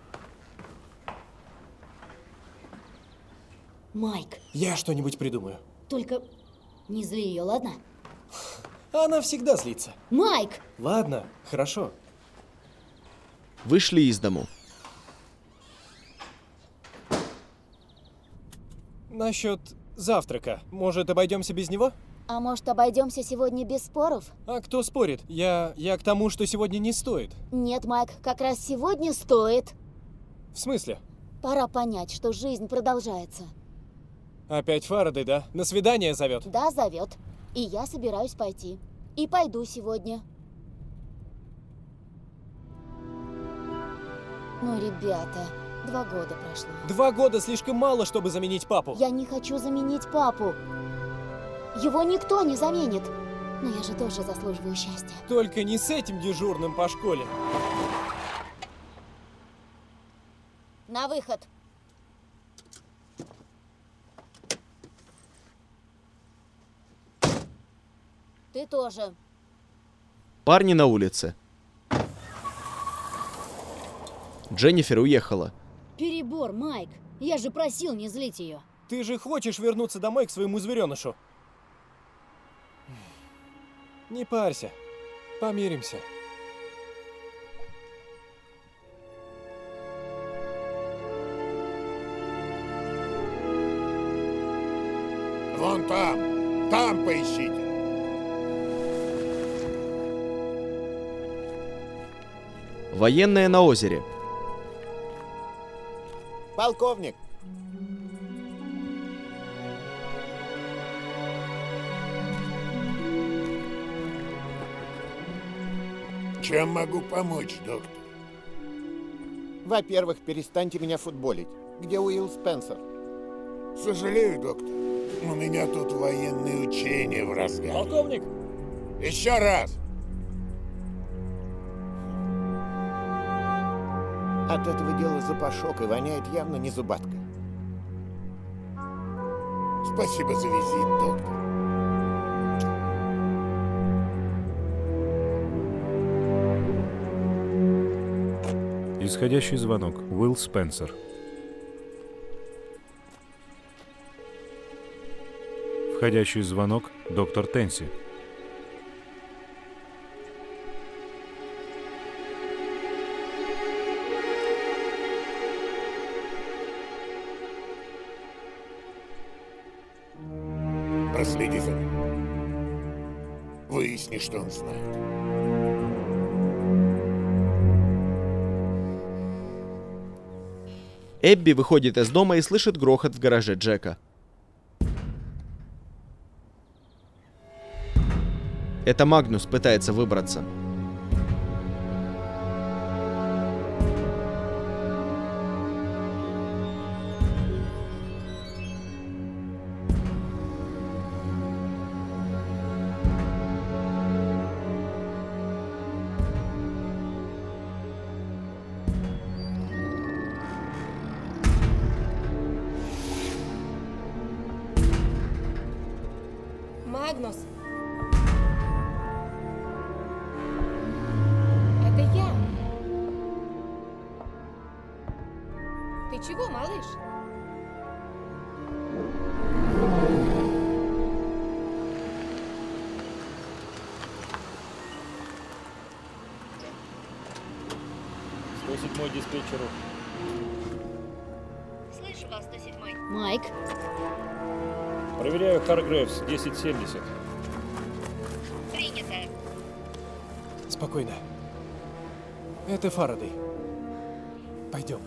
Speaker 4: Майк.
Speaker 10: Я что-нибудь придумаю.
Speaker 4: Только не зли ее, ладно?
Speaker 10: Она всегда злится.
Speaker 4: Майк!
Speaker 10: Ладно, хорошо.
Speaker 1: Вышли из дому.
Speaker 10: Насчет завтрака. Может, обойдемся без него?
Speaker 7: А может, обойдемся сегодня без споров?
Speaker 10: А кто спорит? Я к тому, что сегодня не стоит.
Speaker 7: Нет, Майк, как раз сегодня стоит.
Speaker 10: В смысле?
Speaker 7: Пора понять, что жизнь продолжается.
Speaker 10: Опять Фарадей, да? На свидание зовет?
Speaker 7: Да, зовет. И я собираюсь пойти. И пойду сегодня. Ну, ребята, 2 года прошло.
Speaker 10: 2 года слишком мало, чтобы заменить папу.
Speaker 7: Я не хочу заменить папу. Его никто не заменит. Но я же тоже заслуживаю счастья.
Speaker 10: Только не с этим дежурным по школе.
Speaker 7: На выход. Ты тоже.
Speaker 1: Парни на улице. Дженнифер уехала.
Speaker 4: Перебор, Майк. Я же просил не злить ее.
Speaker 10: Ты же хочешь вернуться домой к своему зверенышу. Не парься. Помиримся.
Speaker 13: Вон там поищите.
Speaker 1: Военная на озере.
Speaker 3: Полковник!
Speaker 13: Чем могу помочь, доктор?
Speaker 3: Во-первых, перестаньте меня футболить. Где Уилл Спенсер?
Speaker 13: Сожалею, доктор. У меня тут военные учения в разгаре.
Speaker 9: Полковник!
Speaker 13: Еще раз!
Speaker 3: От этого дела запашок и воняет явно не зубаткой.
Speaker 13: Спасибо за визит, доктор.
Speaker 2: Исходящий звонок. Уилл Спенсер. Входящий звонок. Доктор Тенси.
Speaker 13: Проследи за ним. Выясни, что он знает.
Speaker 1: Эбби выходит из дома и слышит грохот в гараже Джека. Это Магнус пытается выбраться.
Speaker 11: Магнус. Это я. Ты чего, малыш?
Speaker 9: Седьмой диспетчеру.
Speaker 4: Слышу вас, 107-й. Майк.
Speaker 9: Проверяю Харгрейвс, 1070.
Speaker 4: Принято.
Speaker 10: Спокойно. Это Фарадей. Пойдем.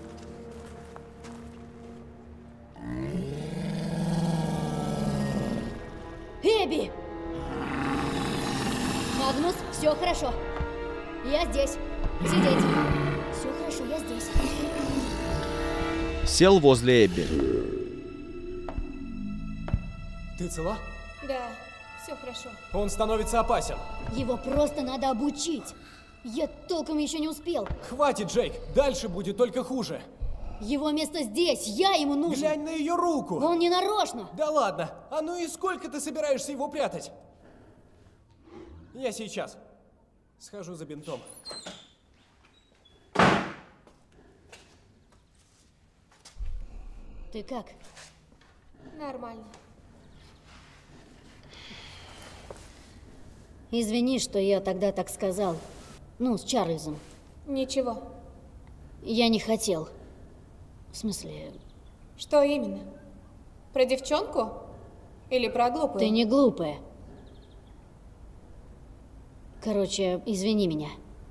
Speaker 4: Эбби! Магнус, все хорошо. Я здесь. Сидеть. Все хорошо, я здесь.
Speaker 1: Сел возле Эбби.
Speaker 10: Ты цела?
Speaker 11: Да, все хорошо.
Speaker 10: Он становится опасен.
Speaker 4: Его просто надо обучить. Я толком еще не успел.
Speaker 10: Хватит, Джейк. Дальше будет только хуже.
Speaker 4: Его место здесь. Я ему нужен.
Speaker 10: Глянь на ее руку.
Speaker 4: Он не нарочно.
Speaker 10: Да ладно. А ну и сколько ты собираешься его прятать? Я сейчас. Схожу за бинтом.
Speaker 4: Ты как?
Speaker 11: Нормально.
Speaker 4: Извини, что я тогда так сказал. Ну, с Чарльзом.
Speaker 11: Ничего.
Speaker 4: Я не хотел. В смысле...
Speaker 11: Что именно? Про девчонку? Или про глупую?
Speaker 4: Ты не глупая. Короче, извини меня.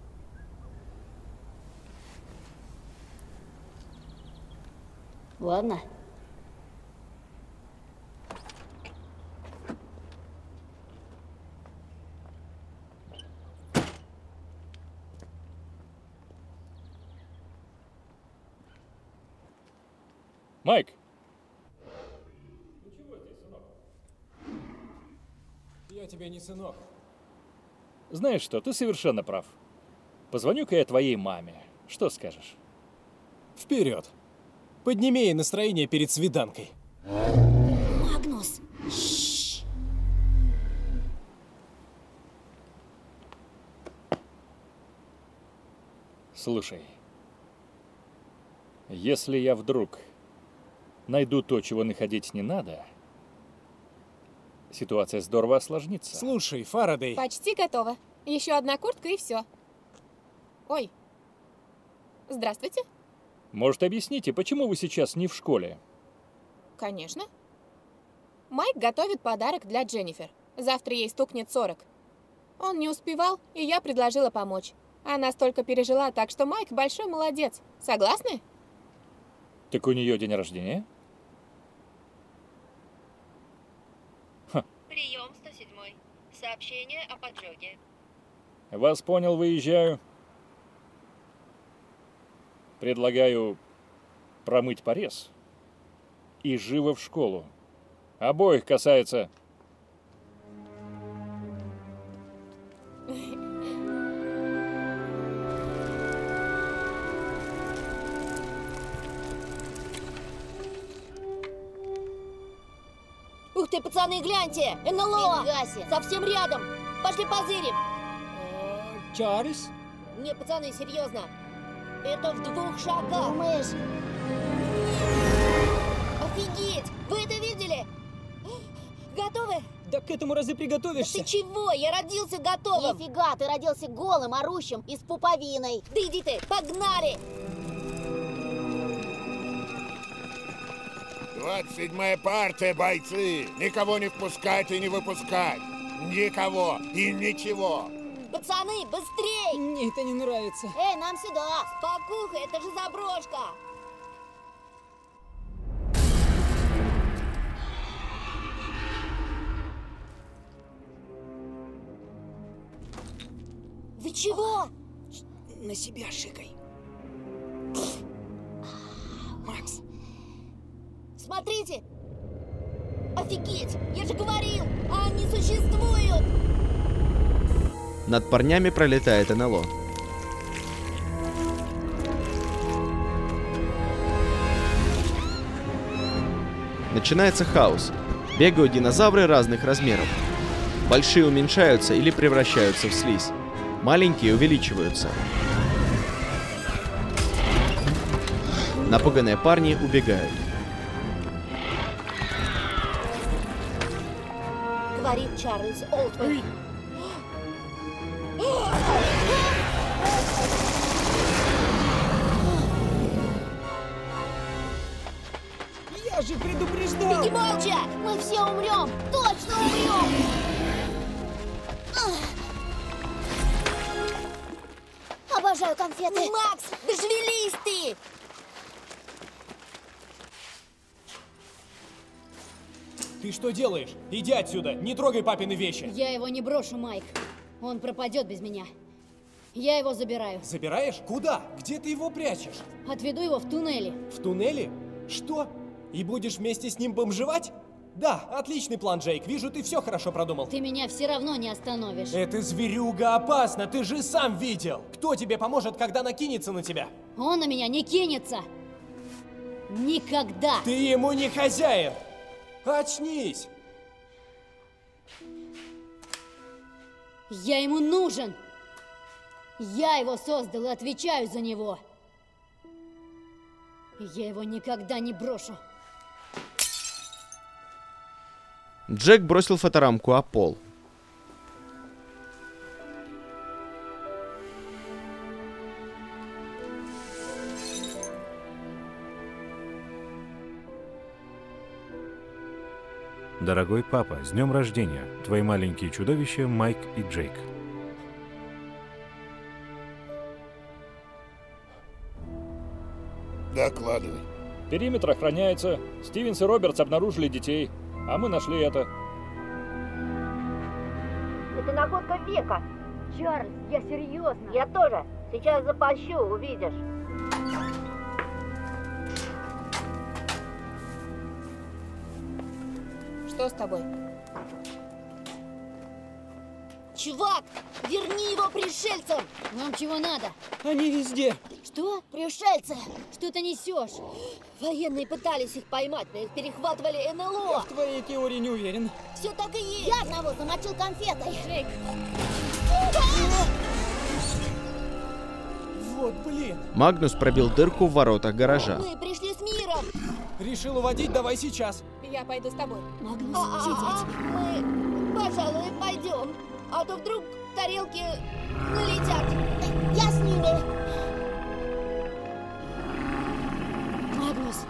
Speaker 4: Ладно.
Speaker 9: Майк!
Speaker 10: Я тебе не сынок.
Speaker 9: Знаешь что, ты совершенно прав. Позвоню-ка я твоей маме. Что скажешь?
Speaker 10: Вперед! Подними ей настроение перед свиданкой.
Speaker 4: Магнус! Шш.
Speaker 9: Слушай, если я вдруг найду то, чего находить не надо, ситуация здорово осложнится.
Speaker 10: Слушай, Фарадей.
Speaker 11: Почти готово. Еще одна куртка и все. Ой. Здравствуйте.
Speaker 9: Может, объясните, почему вы сейчас не в школе?
Speaker 11: Конечно. Майк готовит подарок для Дженнифер. Завтра ей стукнет 40. Он не успевал, и я предложила помочь. Она столько пережила, так что Майк большой молодец. Согласны?
Speaker 9: Так у нее день рождения?
Speaker 15: Прием, 107-й. Сообщение о поджоге.
Speaker 9: Вас понял, выезжаю. Предлагаю промыть порез и живо в школу. Обоих касается.
Speaker 7: Ух ты, пацаны, гляньте! НЛО! Совсем рядом! Пошли позырим!
Speaker 6: Чарльз?
Speaker 7: Не, пацаны, серьезно. Это в 2 шагах. Думаешь? Офигеть! Вы это видели? Готовы?
Speaker 6: Да к этому разве приготовишься?
Speaker 7: Да ты чего? Я родился готовым. Нифига, ты родился голым, орущим и с пуповиной. Да иди ты, погнали!
Speaker 13: 27-я партия, бойцы! Никого не впускать и не выпускать! Никого и ничего!
Speaker 7: Пацаны, быстрей!
Speaker 6: Мне это не нравится.
Speaker 7: Эй, нам сюда! Спокуха, это же заброшка! Вы чего?
Speaker 6: На себя шикай. Макс.
Speaker 7: Смотрите! Офигеть! Я же говорил! Они существуют!
Speaker 1: Над парнями пролетает НЛО. Начинается хаос. Бегают динозавры разных размеров. Большие уменьшаются или превращаются в слизь. Маленькие увеличиваются. Напуганные парни убегают.
Speaker 7: Говорит Чарльз Олдвуд.
Speaker 6: Я же предупреждал!
Speaker 7: Беги молча! Мы все умрем! Точно умрем! Обожаю конфеты! Макс, да шевелись ты!
Speaker 6: Ты что делаешь? Иди отсюда! Не трогай папины вещи!
Speaker 4: Я его не брошу, Майк. Он пропадет без меня. Я его забираю.
Speaker 6: Забираешь? Куда? Где ты его прячешь?
Speaker 4: Отведу его в туннеле.
Speaker 6: В туннеле? Что? И будешь вместе с ним бомжевать? Да, отличный план, Джейк. Вижу, ты все хорошо продумал.
Speaker 4: Ты меня все равно не остановишь.
Speaker 6: Эта зверюга опасна, ты же сам видел. Кто тебе поможет, когда накинется на тебя?
Speaker 4: Он на меня не кинется. Никогда.
Speaker 6: Ты ему не хозяин. Очнись.
Speaker 4: Я ему нужен. Я его создал и отвечаю за него. Я его никогда не брошу.
Speaker 1: Джек бросил фоторамку о пол.
Speaker 2: Дорогой папа, с днем рождения! Твои маленькие чудовища Майк и Джейк.
Speaker 13: Докладывай.
Speaker 9: Периметр охраняется. Стивенс и Робертс обнаружили детей, а мы нашли это.
Speaker 5: Это находка века. Чарльз, я серьезно. Я тоже. Сейчас запащу, увидишь.
Speaker 11: Что с тобой?
Speaker 7: Чувак, верни его пришельцам!
Speaker 4: Вам чего надо?
Speaker 6: Они везде.
Speaker 7: Что? Пришельцы?
Speaker 4: Что ты несешь?
Speaker 7: Военные пытались их поймать, но их перехватывали
Speaker 6: Я
Speaker 7: НЛО.
Speaker 6: в твоей теории не уверен.
Speaker 7: Все так и есть. Я одного замочил конфетой.
Speaker 4: Джейк.
Speaker 6: Вот блин.
Speaker 1: Магнус пробил дырку в воротах гаража.
Speaker 7: Мы пришли с миром.
Speaker 6: Решил уводить, давай сейчас.
Speaker 11: Я пойду с тобой.
Speaker 4: Магнус, сидеть.
Speaker 7: Мы, пожалуй, пойдем. А то вдруг тарелки налетят. Я с ними.
Speaker 4: Магнус.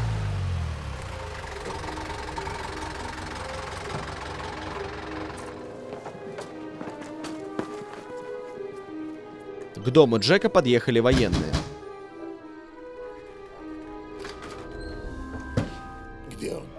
Speaker 1: К дому Джека подъехали военные.
Speaker 13: Где он?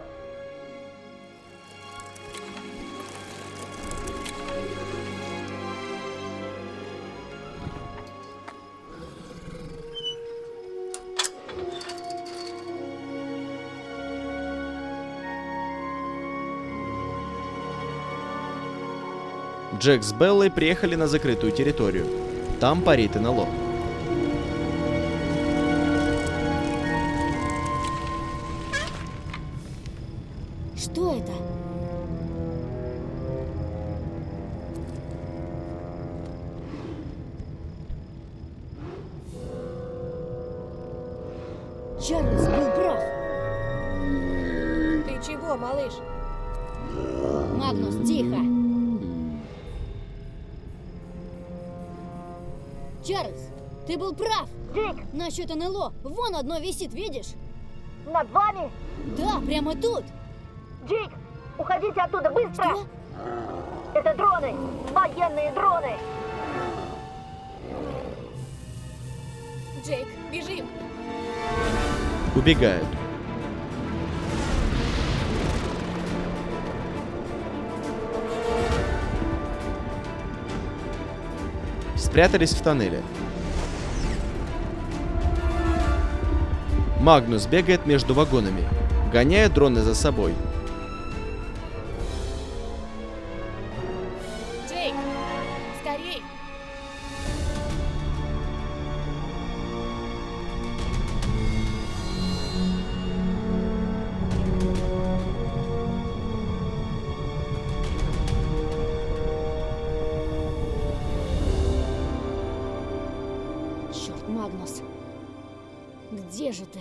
Speaker 1: Джек с Беллой приехали на закрытую территорию. Там парит НЛО.
Speaker 4: Что это? Чарльз был прав.
Speaker 11: Ты чего, малыш?
Speaker 4: Магнус, тихо. Чарльз, ты был прав.
Speaker 5: Джейк,
Speaker 4: Насчет НЛО. Вон одно висит, видишь?
Speaker 5: над вами.
Speaker 4: Да, прямо тут.
Speaker 5: Джейк, уходите оттуда быстро.
Speaker 4: Что?
Speaker 5: Это дроны. Военные дроны.
Speaker 11: Джейк, бежим.
Speaker 1: Убегают. Спрятались в тоннеле. Магнус бегает между вагонами, гоняя дроны за собой.
Speaker 11: Джейк, скорей.
Speaker 4: Где же ты?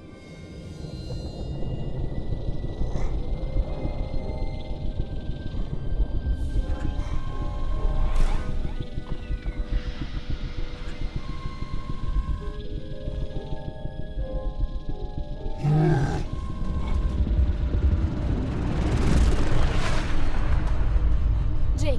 Speaker 11: Джейк.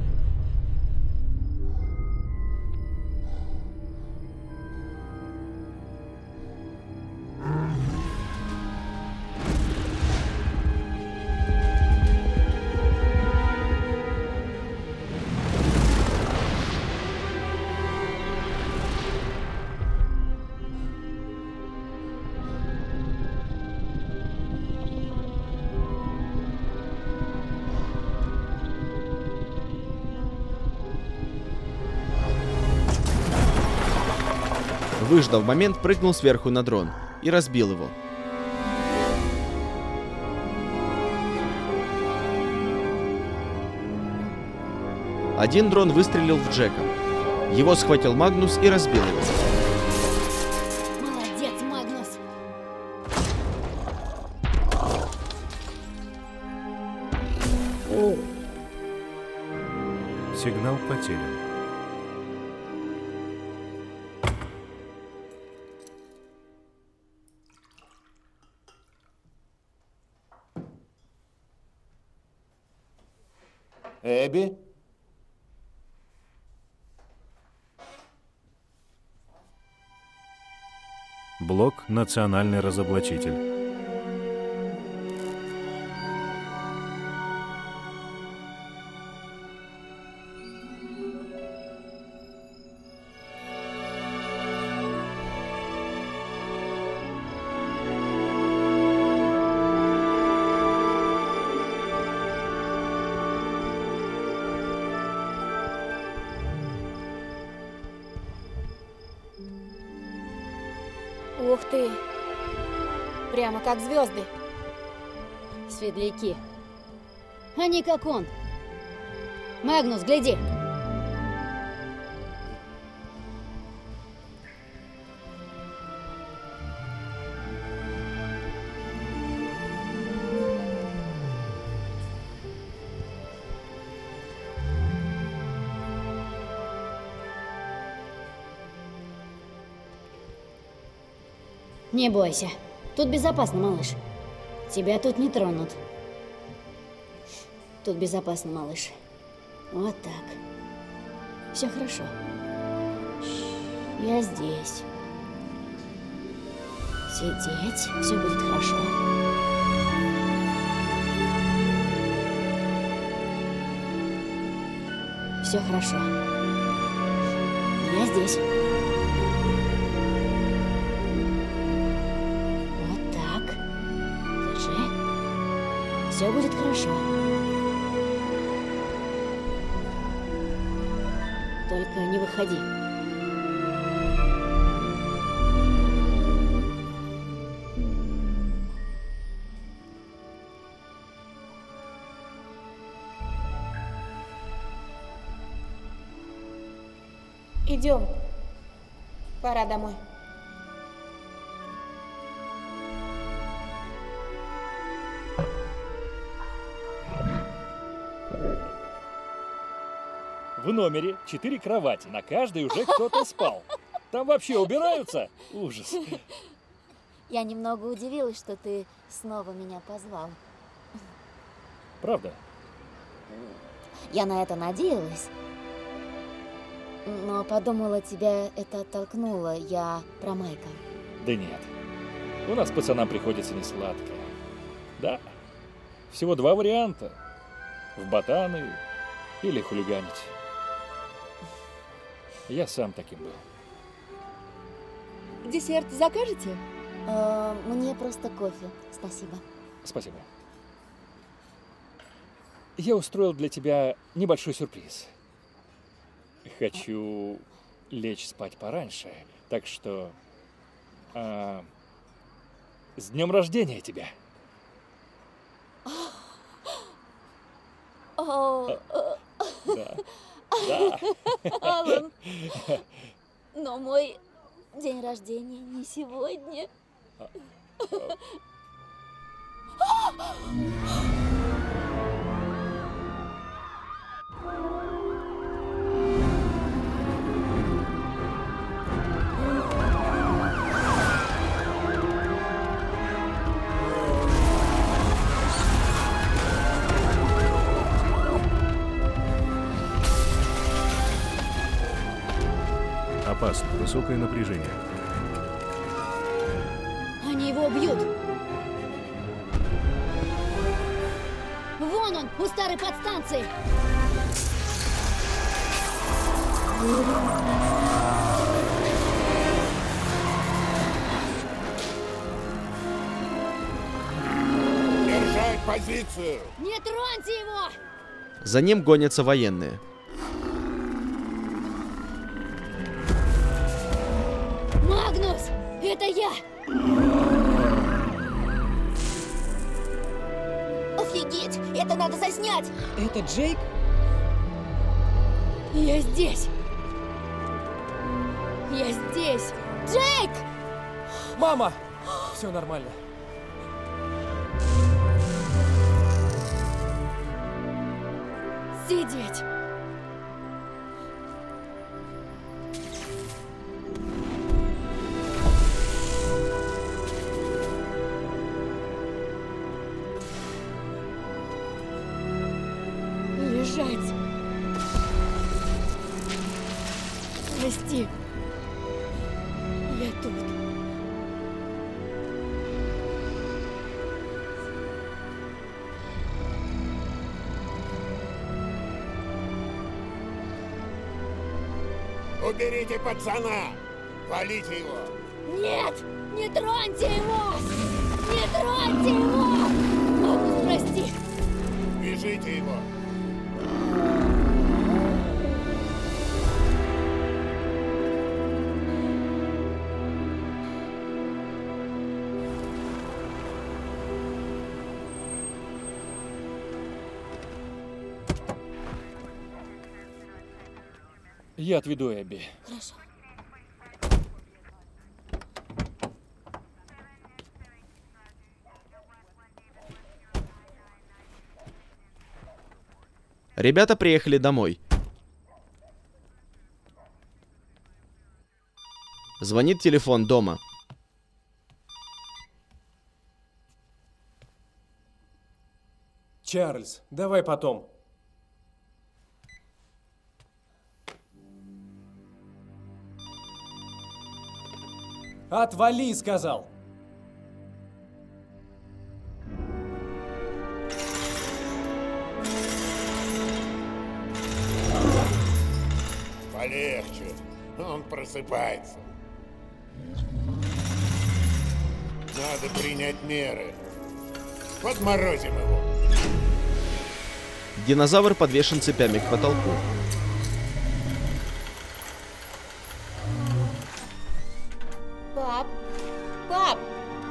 Speaker 1: Выждав момент, прыгнул сверху на дрон и разбил его. Один дрон выстрелил в Джека. Его схватил Магнус и разбил его.
Speaker 4: Молодец, Магнус.
Speaker 2: Сигнал потерян.
Speaker 3: Эбби?
Speaker 2: Блок «Национальный разоблачитель».
Speaker 11: Ух ты! Прямо как звезды.
Speaker 4: Светляки. Они как он. Магнус, гляди. Не бойся. Тут безопасно, малыш. Тебя тут не тронут. Тут безопасно, малыш. Вот так. Все хорошо. Я здесь. Сидеть. Все будет хорошо. Все хорошо. Я здесь. Вот так. Держи. Все будет хорошо. Только не выходи.
Speaker 11: Идем. Пора домой.
Speaker 9: В номере 4 кровати, на каждой уже кто-то спал. Там вообще убираются? Ужас.
Speaker 7: Я немного удивилась, что ты снова меня позвал.
Speaker 9: Правда?
Speaker 7: Я на это надеялась. Но подумала, тебя это оттолкнуло. Я про Майка.
Speaker 9: Да нет. У нас пацанам приходится несладко. Да. Всего 2 варианта. В ботаны или хулиганить. Я сам таким был.
Speaker 12: Десерт закажете?
Speaker 7: Мне просто кофе. Спасибо.
Speaker 9: Спасибо. Я устроил для тебя небольшой сюрприз. Хочу лечь спать пораньше, так что... с днем рождения тебя!
Speaker 7: Да.
Speaker 11: Алан, но мой
Speaker 7: День рождения не сегодня.
Speaker 2: Опасно. Высокое напряжение.
Speaker 4: Они его убьют. Вон он, у старой подстанции.
Speaker 13: Держать позицию!
Speaker 4: Не троньте его!
Speaker 1: За ним гонятся военные.
Speaker 4: Магнус! Это я!
Speaker 7: Офигеть! Это надо заснять!
Speaker 6: Это Джейк?
Speaker 4: Я здесь! Я здесь!
Speaker 7: Джейк!
Speaker 10: Мама! Все нормально.
Speaker 4: Сидеть! Лежать! Прости. Я тут.
Speaker 13: Уберите пацана! Валите его!
Speaker 4: Нет! Не троньте его! Не троньте его! Магнус, прости!
Speaker 13: Вяжите его!
Speaker 9: Я отведу Эбби.
Speaker 7: Хорошо.
Speaker 1: Ребята приехали домой. Звонит телефон дома.
Speaker 10: Чарльз, давай потом. Отвали, сказал.
Speaker 13: Полегче. Он просыпается. Надо принять меры. Подморозим его.
Speaker 1: Динозавр подвешен цепями к потолку.
Speaker 7: Пап! Пап!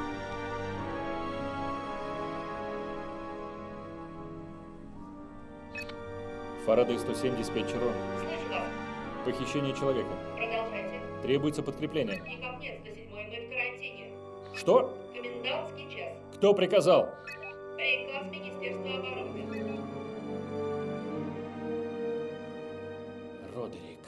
Speaker 9: Фарадей 107 диспетчеру.
Speaker 15: Слышу вас.
Speaker 9: Похищение человека.
Speaker 15: Продолжайте.
Speaker 9: Требуется подкрепление.
Speaker 15: Никак нет, 107 мы в карантине.
Speaker 9: Что?
Speaker 15: Комендантский час.
Speaker 9: Кто приказал?
Speaker 15: Приказ Министерства обороны.
Speaker 9: Родерик.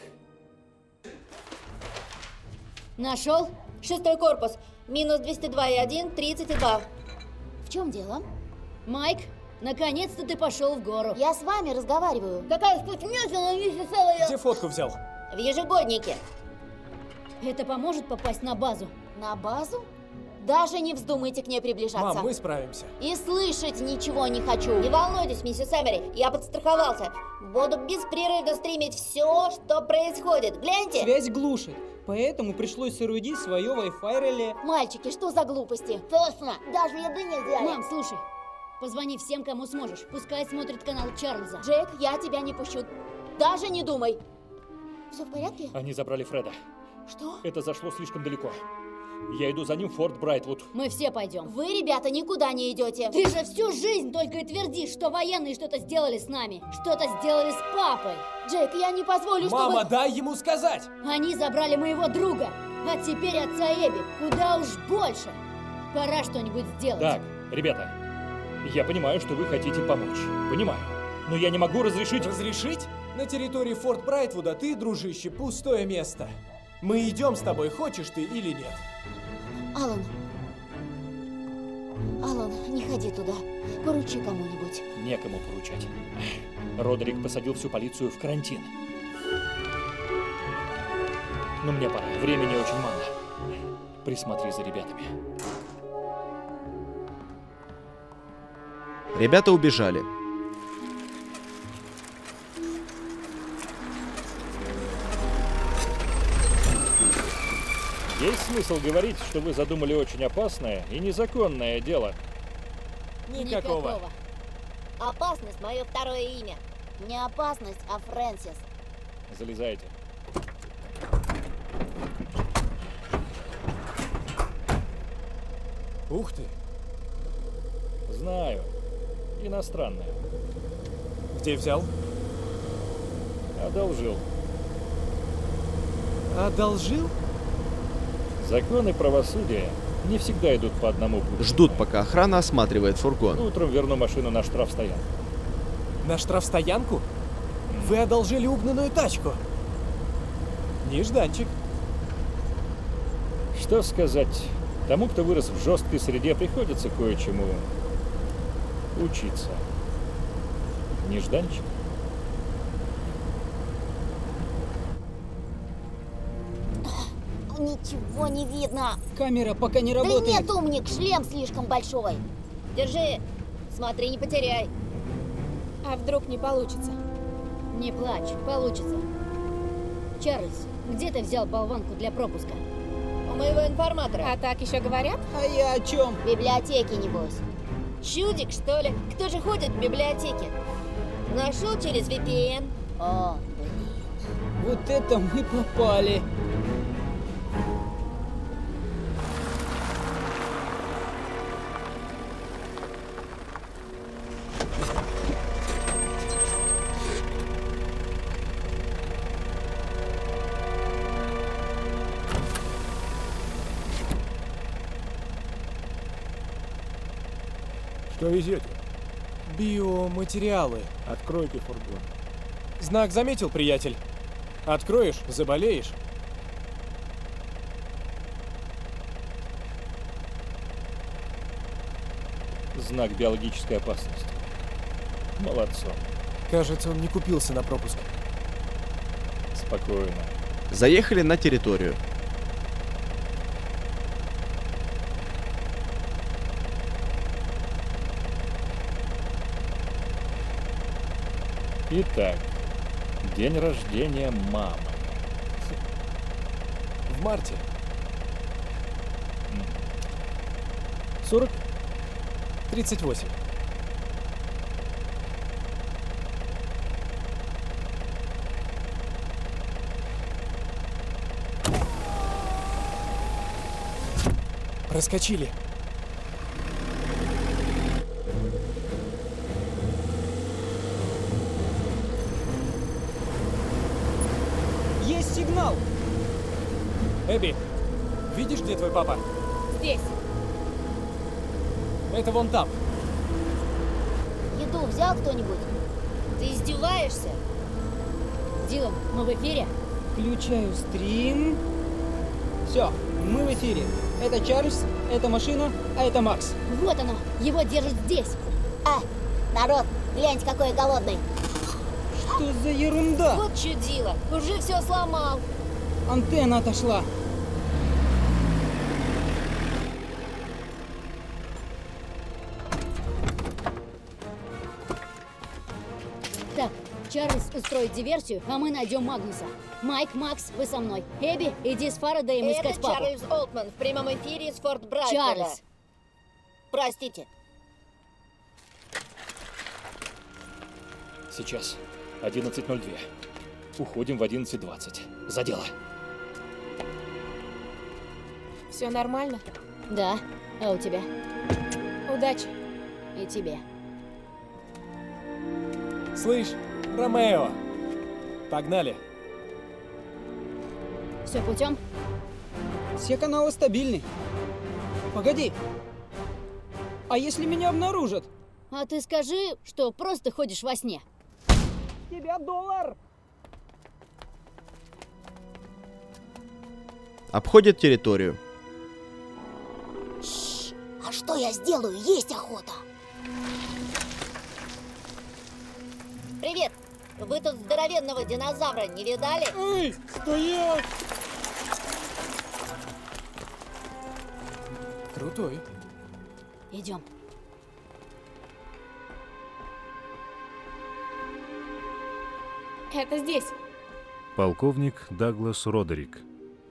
Speaker 4: Нашел?
Speaker 7: 6-й корпус. Минус 202,1, 32. В чем дело?
Speaker 4: Майк, наконец-то ты пошел в гору.
Speaker 7: Я с вами разговариваю.
Speaker 4: Какая спутница, не писала
Speaker 10: Где фотку взял?
Speaker 7: В ежегоднике.
Speaker 4: Это поможет попасть на базу?
Speaker 7: На базу? Даже не вздумайте к ней приближаться.
Speaker 10: Мам, мы справимся.
Speaker 7: И слышать ничего не хочу. Не волнуйтесь, миссис Эмери, я подстраховался. Буду беспрерывно стримить все, что происходит. Гляньте.
Speaker 6: Связь глушит, поэтому пришлось соорудить свое Wi-Fi реле.
Speaker 7: Мальчики, что за глупости? Точно, даже еды не взяли.
Speaker 4: Мам, слушай, позвони всем, кому сможешь. Пускай смотрит канал Чарльза.
Speaker 7: Джек, я тебя не пущу. Даже не думай. Все в порядке?
Speaker 9: Они забрали Фреда.
Speaker 7: Что?
Speaker 9: Это зашло слишком далеко. Я иду за ним в Форт Брайтвуд.
Speaker 4: Мы все пойдем.
Speaker 7: Вы, ребята, никуда не идете.
Speaker 4: Ты же всю жизнь только и твердишь, что военные что-то сделали с нами. Что-то сделали с папой.
Speaker 7: Джейк, я не позволю,
Speaker 10: Мама,
Speaker 7: чтобы...
Speaker 10: дай ему сказать!
Speaker 4: Они забрали моего друга. А теперь отца Эбби куда уж больше. Пора что-нибудь сделать.
Speaker 9: Так, ребята, я понимаю, что вы хотите помочь. Понимаю. Но я не могу разрешить...
Speaker 10: Разрешить? На территории Форт Брайтвуда ты, дружище, пустое место. Мы идем с тобой, хочешь ты или нет.
Speaker 7: Алан, не ходи туда. Поручи кому-нибудь.
Speaker 9: Некому поручать. Родерик посадил всю полицию в карантин. Но мне пора, времени очень мало. Присмотри за ребятами.
Speaker 1: Ребята убежали.
Speaker 9: Есть смысл говорить, что вы задумали очень опасное и незаконное дело?
Speaker 10: Никакого.
Speaker 7: Опасность — мое второе имя. Не опасность, а Фрэнсис.
Speaker 9: Залезайте.
Speaker 10: Ух ты.
Speaker 9: Знаю. Иностранное.
Speaker 10: Где взял?
Speaker 9: Одолжил.
Speaker 10: Одолжил?
Speaker 9: Законы правосудия не всегда идут по одному пути.
Speaker 1: Ждут, пока охрана осматривает фургон.
Speaker 9: Утром верну машину на штрафстоянку.
Speaker 10: На штрафстоянку? Вы одолжили угнанную тачку. Нежданчик.
Speaker 9: Что сказать? Тому, кто вырос в жесткой среде, приходится кое-чему учиться. Нежданчик.
Speaker 7: Ничего не видно.
Speaker 6: Камера пока не работает.
Speaker 7: Да нет, умник, шлем слишком большой.
Speaker 4: Держи. Смотри, не потеряй.
Speaker 11: А вдруг не получится?
Speaker 4: Не плачь, получится. Чарльз, где ты взял болванку для пропуска? У моего информатора.
Speaker 11: А так еще говорят?
Speaker 6: А я о чем?
Speaker 7: В библиотеке, небось.
Speaker 4: Чудик, что ли? Кто же ходит в библиотеке? Нашел через VPN.
Speaker 7: О,
Speaker 6: Вот это мы попали.
Speaker 8: Что везете?
Speaker 10: Биоматериалы.
Speaker 8: Откройте фургон.
Speaker 10: Знак заметил, приятель? Откроешь — заболеешь.
Speaker 9: Знак биологической опасности. Молодцом.
Speaker 10: Кажется, он не купился на пропуск.
Speaker 9: Спокойно.
Speaker 1: Заехали на территорию.
Speaker 9: Итак, день рождения мамы.
Speaker 10: В марте.
Speaker 9: 40?
Speaker 10: 38. Проскочили.
Speaker 6: Есть сигнал.
Speaker 10: Эбби, видишь, где твой папа?
Speaker 11: Здесь.
Speaker 10: Это вон там.
Speaker 7: еду взял кто-нибудь?
Speaker 4: Ты издеваешься? Дилан, мы в эфире?
Speaker 6: Включаю стрим. Все, мы в эфире. Это Чарльз, это машина, а это Макс.
Speaker 4: Вот оно, его держат здесь.
Speaker 7: Народ, гляньте, какой я голодный.
Speaker 6: Что за ерунда?
Speaker 4: Вот чудило, уже все сломал.
Speaker 6: Антенна отошла.
Speaker 4: Так, Чарльз устроит диверсию, а мы найдем Магнуса. Майк, Макс, вы со мной. Эбби, иди с Фарадеем искать
Speaker 5: Это
Speaker 4: папу.
Speaker 5: Чарльз Олтман в прямом эфире из Форт Брайтвуда.
Speaker 4: Чарльз.
Speaker 5: Простите.
Speaker 9: Сейчас. 11:02. Уходим в 11:20. За дело.
Speaker 11: Все нормально?
Speaker 4: Да. А у тебя?
Speaker 11: Удачи.
Speaker 4: И тебе.
Speaker 10: Слышь, Ромео, погнали.
Speaker 4: Все путем?
Speaker 6: Все каналы стабильны. Погоди. А если меня обнаружат?
Speaker 4: А ты скажи, что просто ходишь во сне.
Speaker 6: Тебя $1.
Speaker 1: Обходят территорию.
Speaker 7: А что я сделаю? Есть охота.
Speaker 5: Привет! Вы тут здоровенного динозавра не видали?
Speaker 6: Эй, стоять!
Speaker 10: Крутой.
Speaker 4: Идем.
Speaker 11: Это здесь.
Speaker 2: Полковник Даглас Родерик.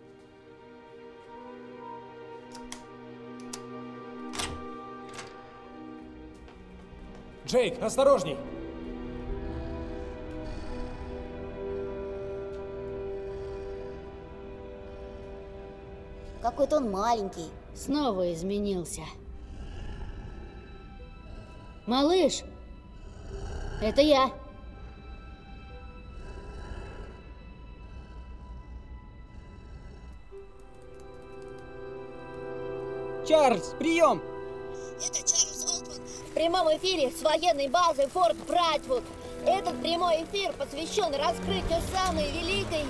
Speaker 10: Джейк, осторожней!
Speaker 7: Какой-то он маленький.
Speaker 4: Снова изменился. Малыш, это я.
Speaker 6: Чарльз, прием!
Speaker 5: Это Чарльз Олдман. В прямом эфире с военной базы Форт Брайтвуд. Этот прямой эфир посвящен раскрытию самой великой...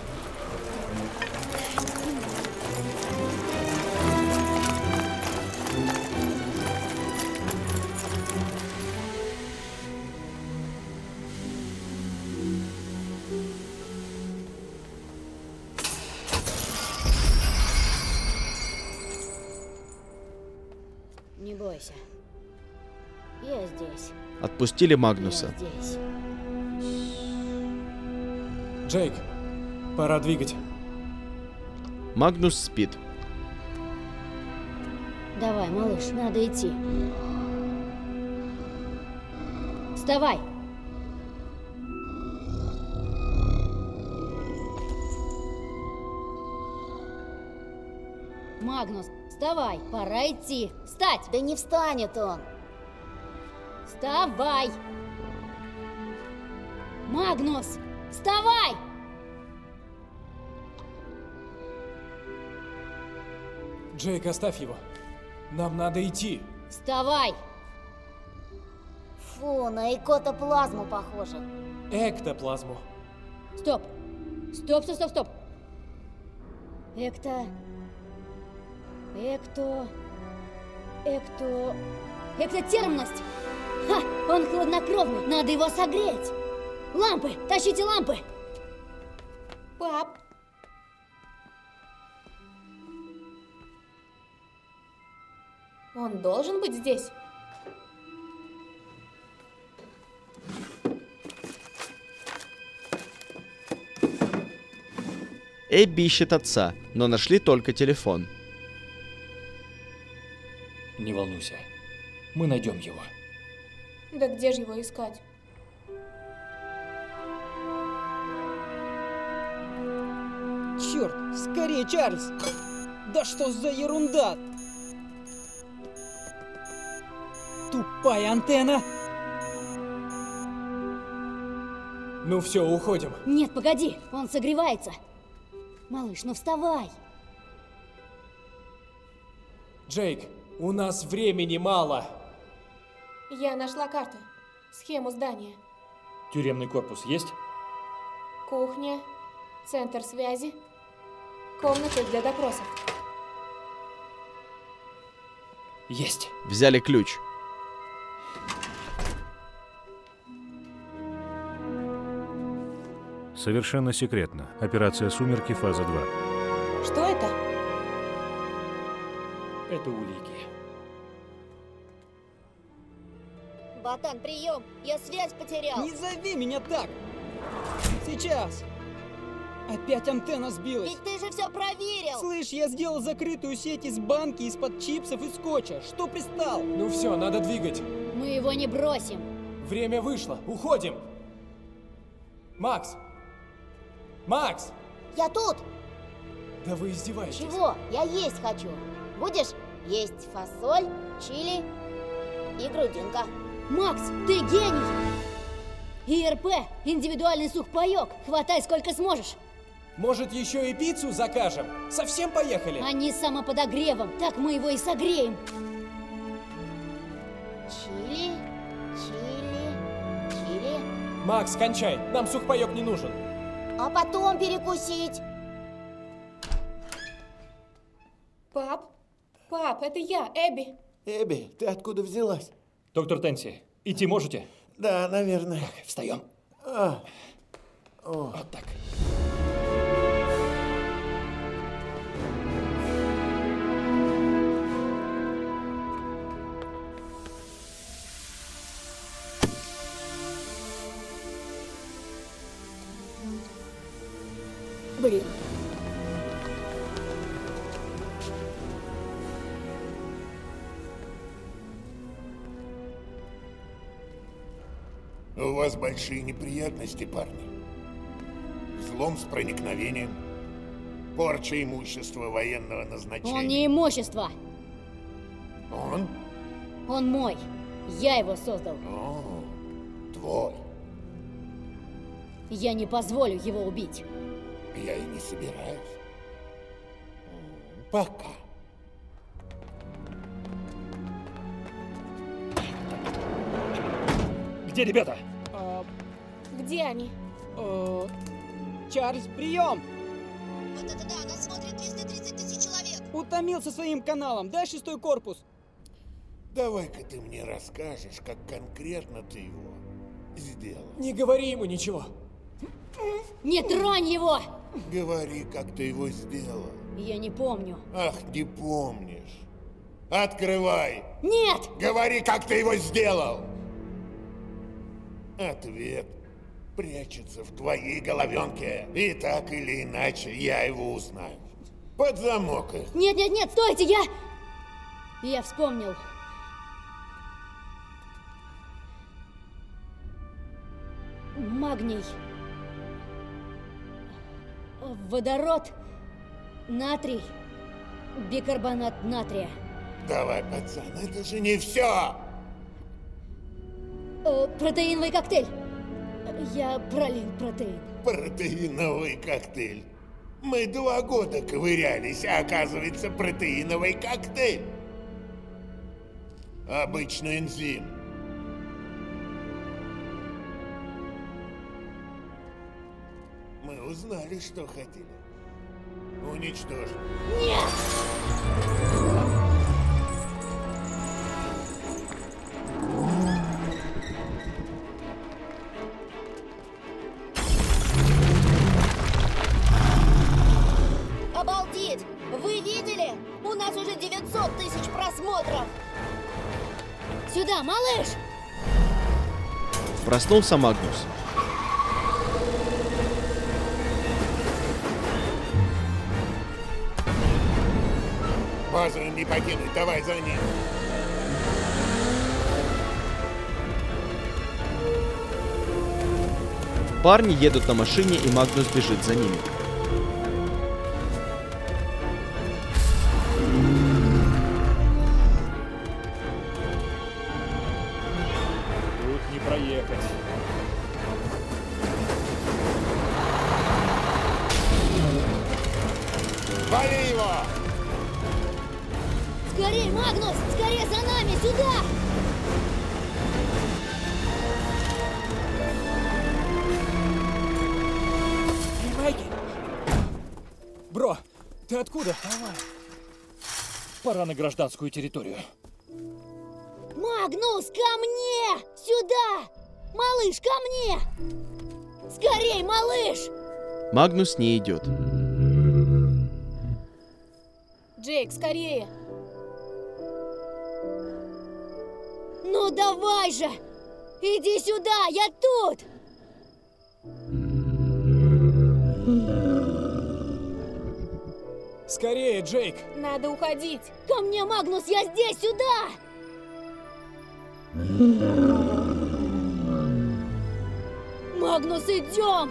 Speaker 4: Не бойся. Я здесь.
Speaker 1: Отпустили Магнуса.
Speaker 4: Я здесь.
Speaker 10: Джейк, пора двигать.
Speaker 1: Магнус спит.
Speaker 4: Давай, малыш, надо идти. Вставай. Магнус, вставай, пора идти. Встать!
Speaker 7: Да не встанет он.
Speaker 4: Вставай! Магнус, вставай!
Speaker 10: Джейк, оставь его. Нам надо идти.
Speaker 4: Вставай!
Speaker 7: Фу, на экотоплазму похоже.
Speaker 10: Эктоплазму.
Speaker 4: Стоп! Стоп, стоп, стоп, стоп! Экзотермность! Ха! Он хладнокровный! Надо его согреть! Лампы! Тащите лампы!
Speaker 11: Пап! Он должен быть здесь?
Speaker 1: Эбби ищет отца, но нашли только телефон.
Speaker 9: Не волнуйся. Мы найдем его.
Speaker 11: Да где же его искать?
Speaker 6: Черт, скорее, Чарльз! Да что за ерунда? Тупая антенна!
Speaker 10: Ну все, уходим.
Speaker 4: Нет, погоди, он согревается. Малыш, ну вставай.
Speaker 10: Джейк, у нас времени мало.
Speaker 11: Я нашла карту. Схему здания.
Speaker 9: Тюремный корпус есть?
Speaker 11: Кухня, центр связи, комната для допросов.
Speaker 9: Есть.
Speaker 1: Взяли ключ.
Speaker 2: Совершенно секретно. Операция «Сумерки», фаза 2.
Speaker 11: Что это?
Speaker 9: Это улики.
Speaker 5: Ботан, прием! Я связь потерял!
Speaker 6: Не зови меня так! Сейчас! Опять антенна сбилась!
Speaker 5: Ведь ты же все проверил!
Speaker 6: Слышь, я сделал закрытую сеть из банки, из-под чипсов и скотча. Что пристал?
Speaker 10: Ну все, надо двигать.
Speaker 4: Мы его не бросим.
Speaker 10: Время вышло. Уходим. Макс! Макс!
Speaker 7: Я тут!
Speaker 10: Да вы издеваетесь.
Speaker 7: Чего? Я есть хочу. Будешь? Есть фасоль, чили и грудинка.
Speaker 4: Макс, ты гений! ИРП, индивидуальный сухпайок. Хватай сколько сможешь.
Speaker 6: Может, еще и пиццу закажем? Совсем поехали?
Speaker 4: Они с самоподогревом, так мы его и согреем.
Speaker 7: Чили, чили, чили.
Speaker 6: Макс, кончай, нам сухпайок не нужен.
Speaker 7: А потом перекусить.
Speaker 11: Пап, это я, Эбби.
Speaker 8: Эбби, ты откуда взялась?
Speaker 9: Доктор Тенси, идти можете?
Speaker 8: Да, наверное.
Speaker 9: Так, встаем.
Speaker 8: Вот
Speaker 9: так.
Speaker 4: Блин.
Speaker 13: У вас большие неприятности, парни. Взлом с проникновением, порча имущества военного назначения.
Speaker 4: Он не имущество.
Speaker 13: Он?
Speaker 4: Он мой. Я его создал.
Speaker 13: О, твой.
Speaker 4: Я не позволю его убить.
Speaker 13: Я и не собираюсь. Пока.
Speaker 9: Где ребята?
Speaker 11: Где они?
Speaker 6: Чарльз, прием!
Speaker 7: Вот это да, нас смотрит 230 тысяч человек.
Speaker 6: Утомился своим каналом, дай 6-й корпус.
Speaker 13: Давай-ка ты мне расскажешь, как конкретно ты его сделал.
Speaker 6: Не говори ему ничего.
Speaker 4: Не тронь его!
Speaker 13: Говори, как ты его сделал.
Speaker 4: Я не помню.
Speaker 13: Ах, не помнишь. Открывай!
Speaker 4: Нет!
Speaker 13: Говори, как ты его сделал! Ответ прячется в твоей головенке. И так или иначе я его узнаю. Под замок их.
Speaker 4: Нет, стойте, я вспомнил. Магний. Водород. Натрий. Бикарбонат натрия.
Speaker 13: Давай, пацан, это же не все!
Speaker 4: Протеиновый коктейль. Я пролил протеин.
Speaker 13: Протеиновый коктейль. Мы 2 года ковырялись, а оказывается протеиновый коктейль. Обычный энзим. Мы узнали, что хотели. Уничтожим.
Speaker 4: Нет!
Speaker 7: Обалдеть! Вы видели? У нас уже 900 тысяч просмотров.
Speaker 4: Сюда, малыш!
Speaker 1: Проснулся Магнус.
Speaker 13: Базу не покинуть, давай за ним.
Speaker 1: Парни едут на машине, и Магнус бежит за ними.
Speaker 9: Тут не проехать.
Speaker 13: Вали его!
Speaker 4: Скорей, Магнус! Скорее за нами! Сюда!
Speaker 6: Майки! Бро, ты откуда?
Speaker 9: Пора на гражданскую территорию.
Speaker 4: Магнус, ко мне! Сюда! Малыш, ко мне! Скорей, малыш!
Speaker 1: Магнус не идет.
Speaker 11: Джейк, скорее!
Speaker 4: Ну давай же! Иди сюда, я тут!
Speaker 6: Скорее, Джейк!
Speaker 11: Надо уходить!
Speaker 4: Ко мне, Магнус, я здесь, сюда! Магнус, идем!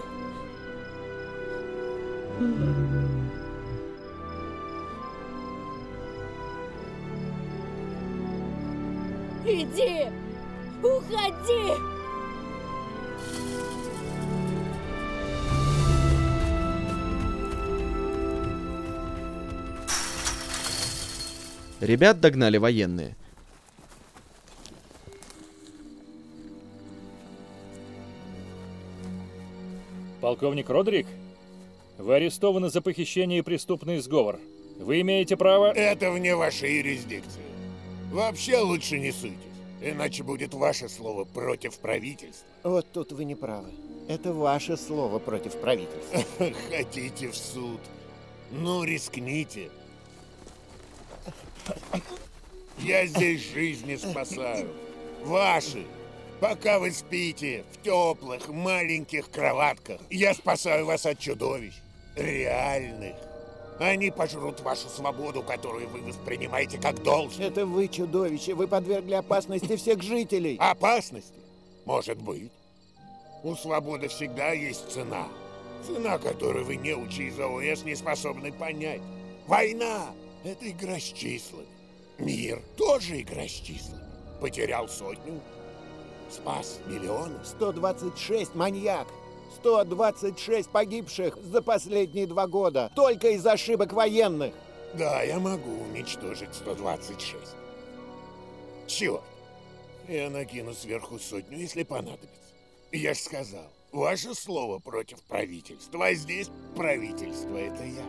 Speaker 4: Иди! Уходи!
Speaker 1: Ребят догнали военные.
Speaker 9: Полковник Родерик, вы арестованы за похищение и преступный сговор. Вы имеете право...
Speaker 13: Это вне вашей юрисдикции. Вообще лучше не суйтесь, иначе будет ваше слово против правительства.
Speaker 3: Вот тут вы не правы. Это ваше слово против правительства.
Speaker 13: Хотите в суд? Ну, рискните. Я здесь жизни спасаю. Ваши. Пока вы спите в теплых маленьких кроватках, я спасаю вас от чудовищ. Реальных. Они пожрут вашу свободу, которую вы воспринимаете как должное.
Speaker 3: Это вы чудовище. Вы подвергли опасности всех жителей.
Speaker 13: Опасности? Может быть. У свободы всегда есть цена. Цена, которую вы, неучи из ООС, не способны понять. Война — это игра с числами. Мир тоже игра с числами. Потерял 100, спас миллионы.
Speaker 3: 126, маньяк. 126 погибших за последние 2 года. Только из ошибок военных.
Speaker 13: Да, я могу уничтожить 126. Черт. Я накину сверху 100, если понадобится. Я ж сказал, ваше слово против правительства, а здесь правительство — это я.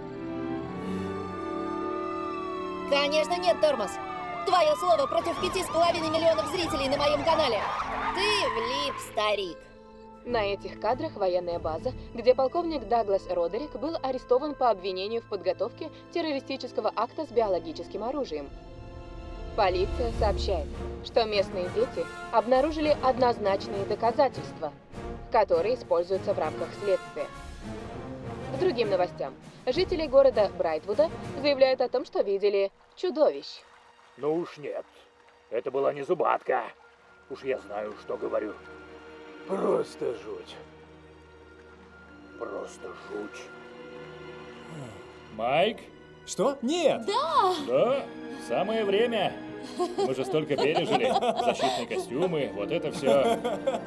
Speaker 7: Конечно нет, Тормоз. Твое слово против 5,5 миллионов зрителей на моем канале. Ты влип, старик.
Speaker 12: На этих кадрах военная база, где полковник Даглас Родерик был арестован по обвинению в подготовке террористического акта с биологическим оружием. Полиция сообщает, что местные дети обнаружили однозначные доказательства, которые используются в рамках следствия. К другим новостям. Жители города Брайтвуда заявляют о том, что видели чудовищ.
Speaker 16: Ну уж нет. Это была не зубатка. Уж я знаю, что говорю. Просто жуть. Просто жуть.
Speaker 9: Майк?
Speaker 10: Что? Нет!
Speaker 7: Да!
Speaker 9: Да, самое время. Мы же столько пережили. Защитные костюмы, вот это все.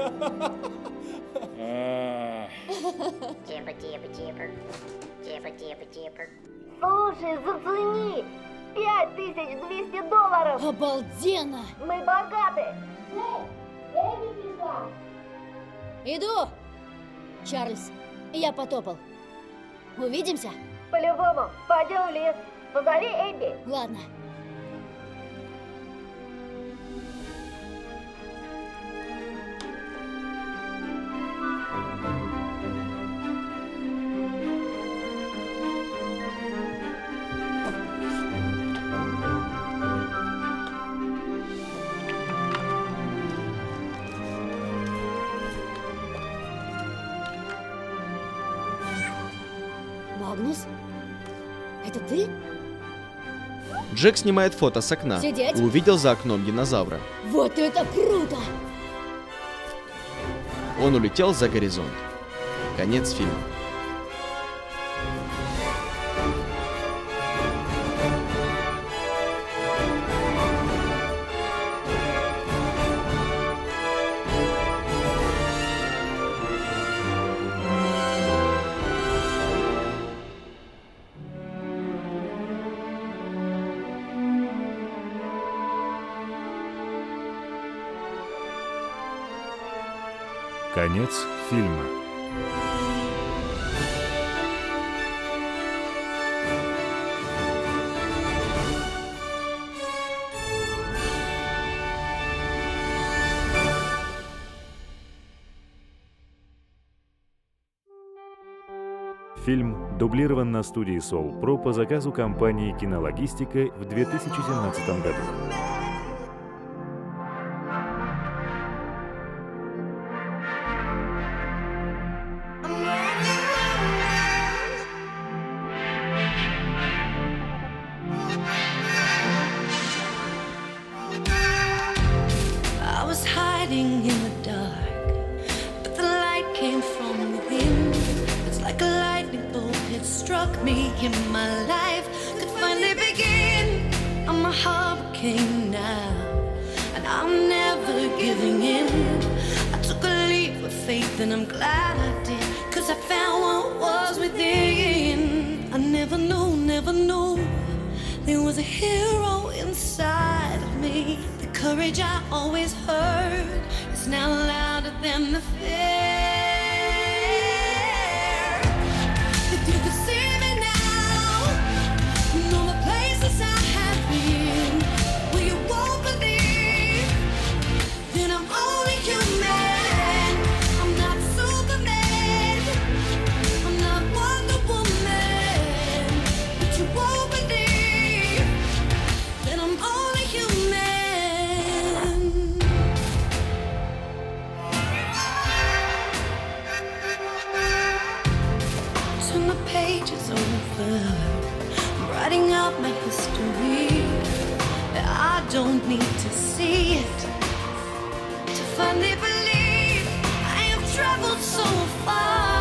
Speaker 5: Слушай, зацени! $5200!
Speaker 7: Обалденно!
Speaker 5: Мы богаты!
Speaker 7: Иду! Чарльз, я потопал. Увидимся?
Speaker 5: По-любому, пойдем в лес. Позови Эбби.
Speaker 7: Ладно. Магнус? Это ты?
Speaker 1: Джек снимает фото с окна
Speaker 7: Сидеть?
Speaker 1: и увидел за окном динозавра.
Speaker 7: Вот это круто!
Speaker 1: Он улетел за горизонт. Конец фильма.
Speaker 2: Конец фильма. Фильм дублирован на студии Soul Pro по заказу компании «Кинологистика» в 2017 году.
Speaker 17: I was hiding in the dark, but the light came from within. It's like a lightning bolt had struck me, and my life could finally begin. I'm a hurricane now, and I'm never giving in. I took a leap of faith, and I'm glad I did, 'cause I found what was within. I never knew There was a hero inside of me. The courage I always heard is now louder than the fear. If you could see me now, know the places I have been, where you won't believe, then I'm only human. I'm not Superman, I'm not Wonder Woman, but you won't believe, then I'm only human. Turn the pages over, I'm writing out my history. I don't need to see it to finally believe I have traveled so far.